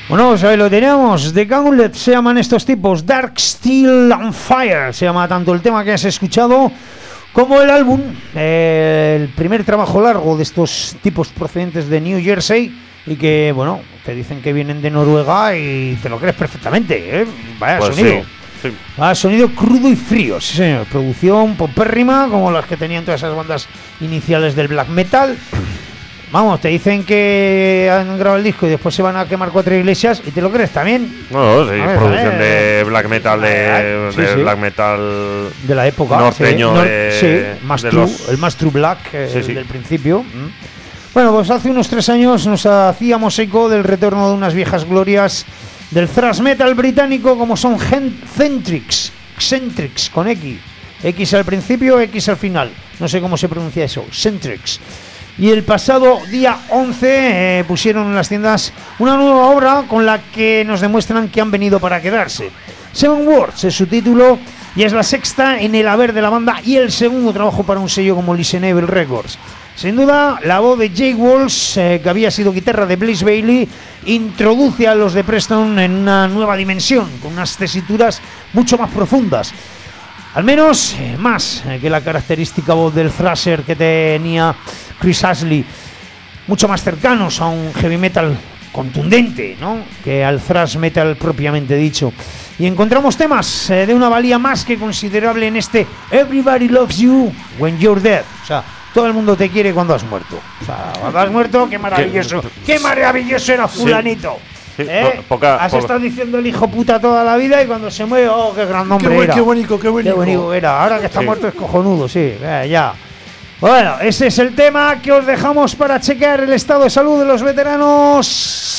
Bueno, pues ahí lo teníamos. The Gauntlet se llaman estos tipos. Dark Steel and Fire se llama tanto el tema que has escuchado como el álbum. Eh, el primer trabajo largo de estos tipos procedentes de New Jersey y que, bueno, te dicen que vienen de Noruega y te lo crees perfectamente, ¿eh? Vaya Pues sonido. sí, sí. Vaya sonido crudo y frío, sí señor. Producción popérrima como las que tenían todas esas bandas iniciales del black metal. Vamos, te dicen que han grabado el disco y después se van a quemar cuatro iglesias y te lo crees también. No, sí, A ver, producción a ver. de black metal, de, Sí, de sí. black metal De la época. norteño sí, Nor- de, sí, más de true, los- el más true black eh, Sí, sí. del principio. Mm. Bueno, pues hace unos tres años nos hacíamos eco del retorno de unas viejas glorias del thrash metal británico como son Gen- Centrix, Centrix con X, X al principio, X al final. No sé cómo se pronuncia eso, Centrix. Y el pasado día once eh, pusieron en las tiendas una nueva obra con la que nos demuestran que han venido para quedarse. Seven Words es su título y es la sexta en el haber de la banda y el segundo trabajo para un sello como Listenable Records. Sin duda, la voz de Jake Walsh, eh, que había sido guitarra de Blaze Bailey, introduce a los de Preston en una nueva dimensión, con unas tesituras mucho más profundas. Al menos eh, más eh, que la característica voz del thrasher que tenía Chris Ashley, mucho más cercanos a un heavy metal contundente, ¿no?, que al thrash metal propiamente dicho. Y encontramos temas eh, de una valía más que considerable en este Everybody Loves You When You're Dead. O sea, todo el mundo te quiere cuando has muerto. O sea, cuando has muerto, qué maravilloso, qué maravilloso era fulanito. Sí, ¿Eh? po- poca- Has poca- estado diciendo el hijo puta toda la vida y cuando se muere, oh, qué gran hombre Qué, buen, era. qué bonito, qué bonito. Qué bonito era. Ahora que está Sí. muerto es cojonudo, sí. Eh, ya. Bueno, ese es el tema que os dejamos para chequear el estado de salud de los veteranos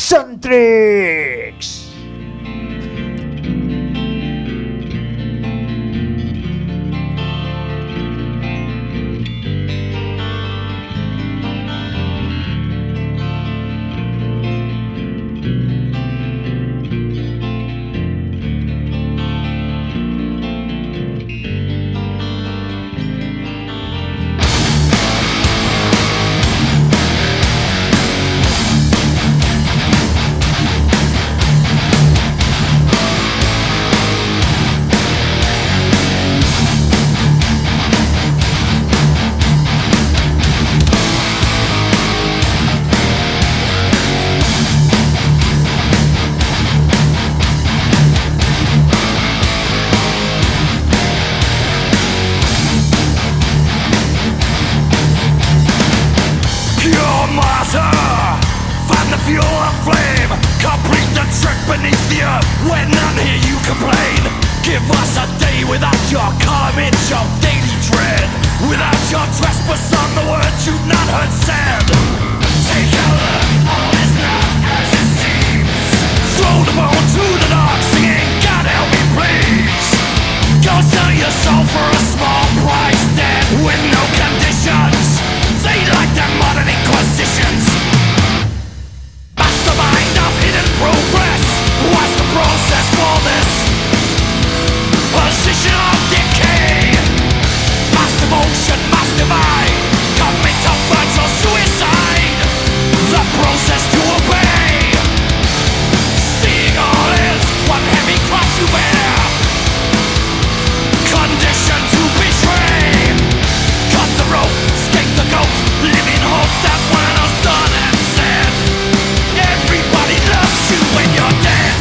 Centrix. Pure matter, find the fuel and flame. Complete the trick beneath the earth when none hear you complain. Give us a day without your carnage, your daily dread. Without your trespass on the words you've not heard said. Take a look, all is not as it seems. Throw the bone to the dark, singing, God help me please. Go sell your soul for a small price, dead with no conditions. They like their modern inquisitions. Mastermind of hidden progress. What's the process for this? Position of decay. Mass devotion, mass divide. Commit to virtual suicide. The process to obey. Seeing all is one heavy cross you bear. Condition to betray. Cut the rope, stake the goat. Live in hope that when all's done and said, everybody loves you when you're dead.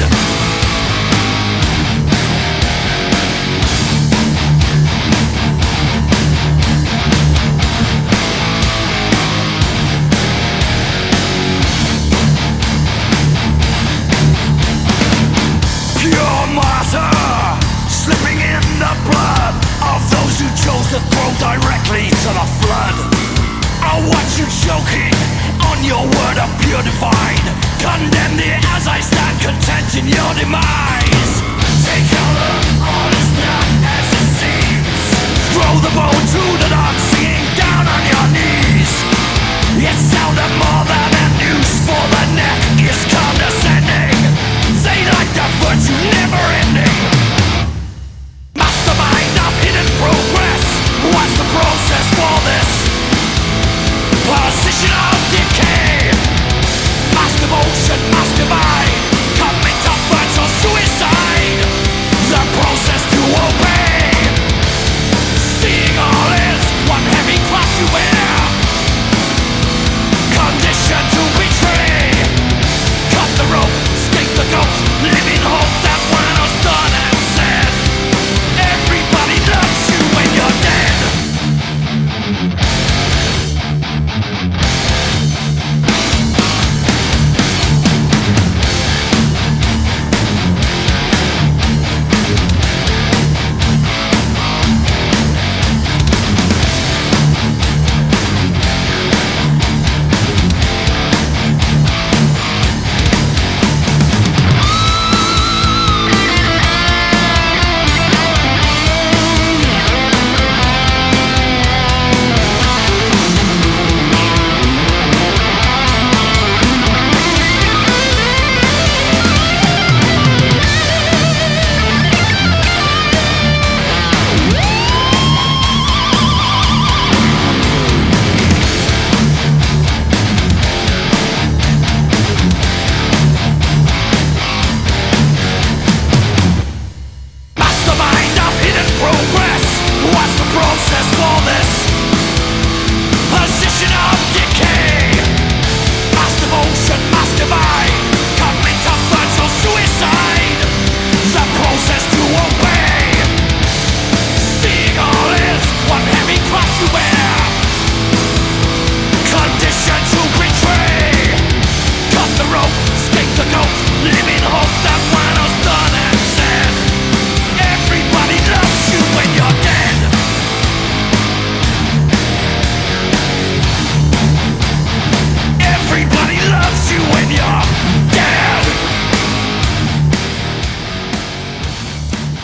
Pure matter, slipping in the blood of those who chose to throw directly to the flood. I watch you choking on your word of pure divine. Condemned here as I stand content in your demise. Take a look, all is not as it seems. Throw the bone to the dark, singing down on your knees. It sounded more than a noose, for the neck is condescending. They like the virtue never ending. Mastermind of hidden progress. What's the process for this? Position of decay. Mass devotion, mass divide.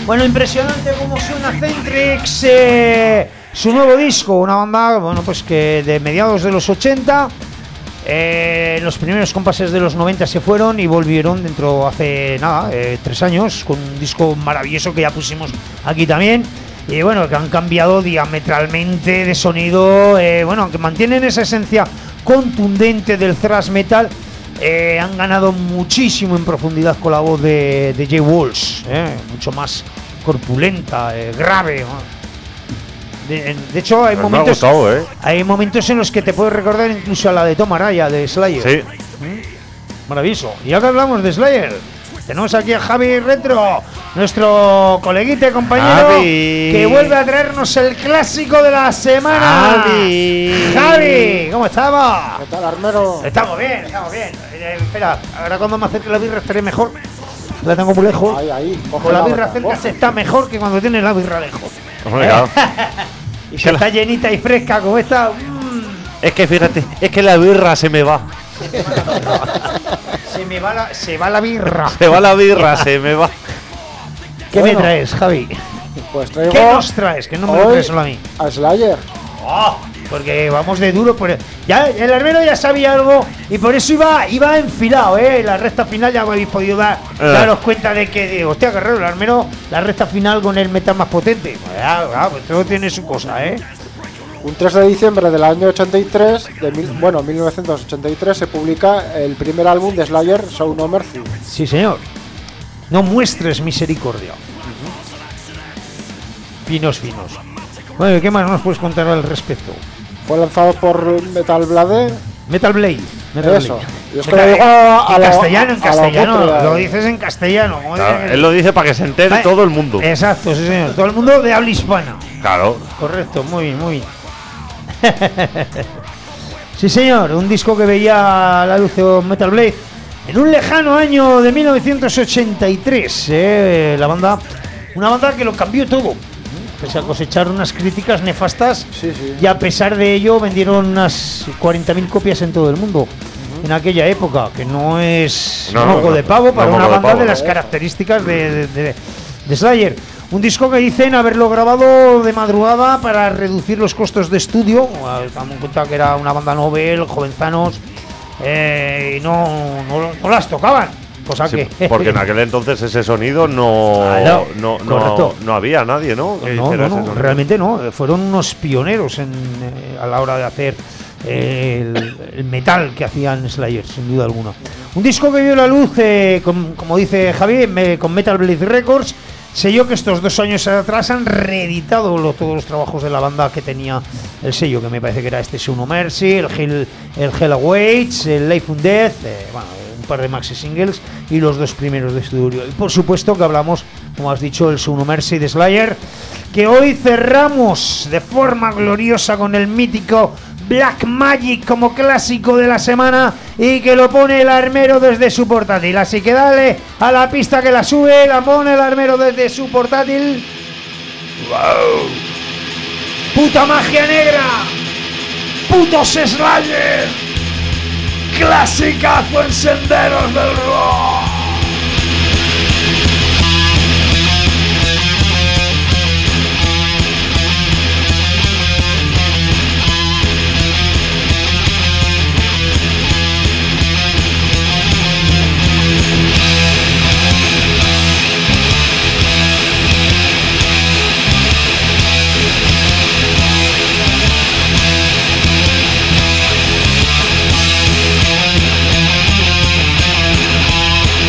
Bueno, impresionante cómo suena Centrix, eh, su nuevo disco, una banda, bueno, pues que de mediados de los ochenta, eh, los primeros compases de los noventa se fueron y volvieron dentro hace nada, eh, tres años, con un disco maravilloso que ya pusimos aquí también. Y bueno, que han cambiado diametralmente de sonido, eh, bueno, aunque mantienen esa esencia contundente del thrash metal, eh, han ganado muchísimo en profundidad con la voz de, de Jay Walsh, eh, mucho más corpulenta, eh, grave, ¿no? De, de hecho, hay Pues me ha momentos, gustado, ¿eh? hay momentos en los que te puedes recordar incluso a la de Tom Araya de Slayer. Sí. Maravilloso. Y ahora hablamos de Slayer. Tenemos aquí a Javi Retro, nuestro coleguita y compañero, Javi. que vuelve a traernos el clásico de la semana. Javi. Javi, ¿cómo estamos? ¿Qué tal, Armero? Estamos bien, estamos bien. Eh, espera, ahora cuando me acerque la birra estaré mejor. La tengo muy lejos. Ahí, ahí. coge Con la la birra boca, cerca coge. se está mejor que cuando tienes la birra lejos. Hombre, claro. Y si está llenita y fresca como esta. mm, Es que fíjate, es que la birra se me va. se me va la, se va la birra. Se va la birra, se me va. ¿Qué Bueno. me traes, Javi? Pues traigo ¿Qué nos traes? Que no me lo hoy traes solo a mí. a Slayer. Oh, porque vamos de duro. Por ya el armero ya sabía algo y por eso iba iba enfilado, ¿eh? La recta final ya me habéis podido dar, Eh. daros cuenta de que, digo, hostia, Guerrero, el armero, la recta final con el metal más potente. Pues ya, ya, pues todo tiene su cosa, ¿eh? Un tres de diciembre del año ochenta y tres, de mil, bueno, mil novecientos ochenta y tres, se publica el primer álbum de Slayer, Show No Mercy. Sí, señor. No muestres misericordia. Finos, finos. Bueno, ¿qué más nos puedes contar al respecto? Fue lanzado por Metal Blade. Metal Blade. Metal Eso. Blade. Yo es que Metal- lo digo a- a en la- castellano, en a la castellano. copia. Lo dices en castellano. como Claro, dice- él lo dice para que se entere Vale. todo el mundo. Exacto, sí, señor. Todo el mundo de habla hispana. Claro. Correcto, muy bien, muy bien. Sí, señor, un disco que veía la luz de Metal Blade en un lejano año de mil novecientos ochenta y tres. Eh, la banda, una banda que lo cambió todo. Pese a cosechar unas críticas nefastas, Sí, sí. y a pesar de ello vendieron unas cuarenta mil copias en todo el mundo. En aquella época, que no es No, moco no, de no, pavo no para moco una de banda pavo, de no. las características de, de, de- de Slayer. Un disco que dicen haberlo grabado de madrugada para reducir los costos de estudio. Damos en cuenta que era una banda novel, jovenzanos, eh, y no, no, no las tocaban. Cosa Sí, que. porque en aquel entonces ese sonido no, Claro, no, no, correcto. no había nadie, ¿no? Que No, hiciera no, ese no, sonido. realmente no. eh, Fueron unos pioneros en, eh, a la hora de hacer eh, el, el metal que hacían Slayer, sin duda alguna. Un disco que vio la luz, eh, con- como dice Javi, me- con Metal Blade Records. Sello que estos dos años atrás han reeditado lo- todos los trabajos de la banda que tenía el sello, que me parece que era este Show No Mercy, el Hell, el Hell Awaits, el Life and Death, eh, bueno, un par de maxi singles y los dos primeros de estudio. Y por supuesto que hablamos, como has dicho, el Show No Mercy de Slayer, que hoy cerramos de forma gloriosa con el mítico Black Magic como clásico de la semana y que lo pone el armero desde su portátil. Así que dale a la pista que la sube, la pone el armero desde su portátil. ¡Wow! ¡Puta magia negra! ¡Putos Slayer! ¡Clasicazo en senderos del rock! Thank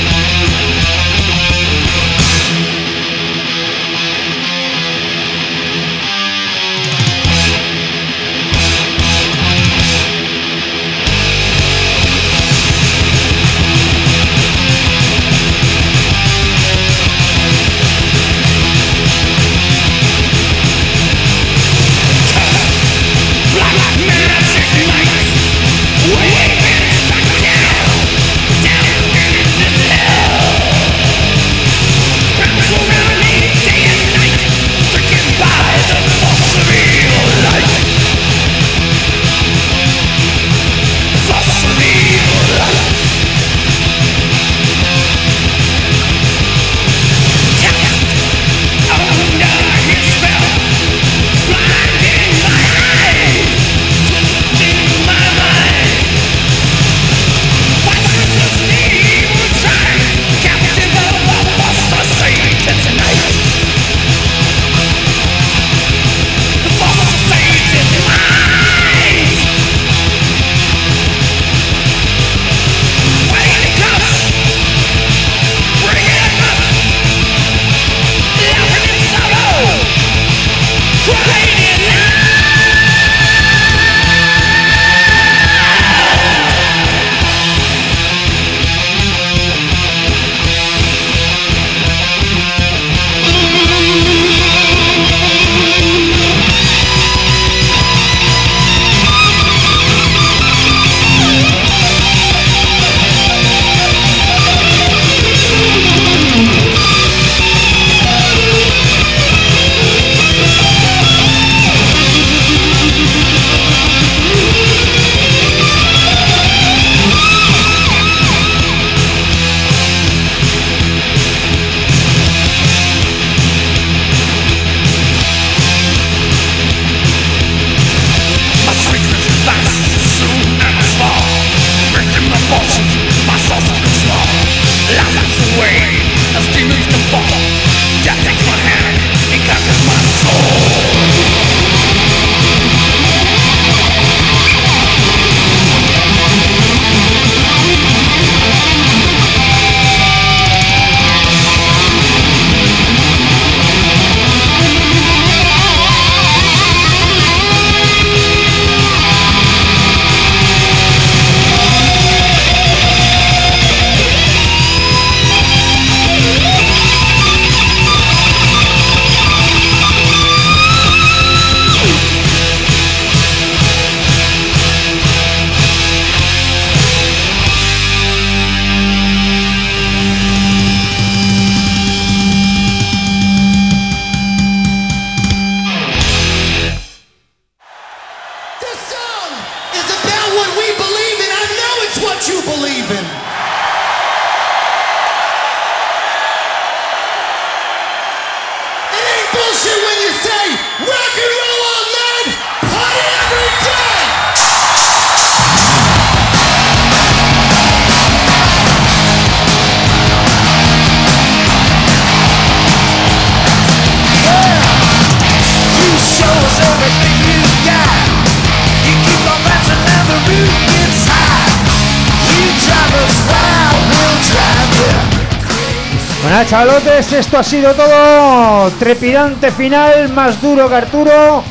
Bueno, chavalotes, esto ha sido todo. Trepidante final, más duro que Arturo.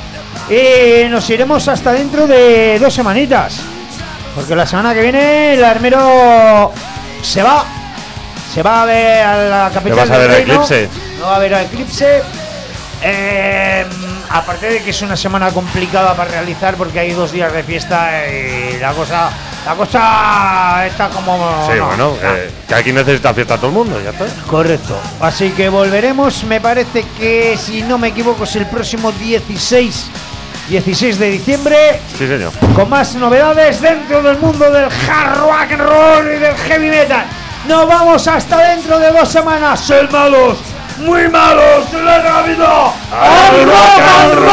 Y nos iremos hasta dentro de dos semanitas, porque la semana que viene el armero se va. Se va a ver a la capital vas a del ver reino. Eclipse? No va a ver a Eclipse. Eh, aparte de que es una semana complicada para realizar, porque hay dos días de fiesta y la cosa la cosa está como... Sí, no, bueno, no. eh, que aquí necesita fiesta todo el mundo, ya está. Correcto. Así que volveremos, me parece que, si no me equivoco, es el próximo dieciséis de diciembre. Sí, señor. Con más novedades dentro del mundo del hard rock and roll y del heavy metal. Nos vamos hasta dentro de dos semanas. ¡Ser malos! ¡Muy malos! ¡Se les ha habido! ¡Al rock and roll!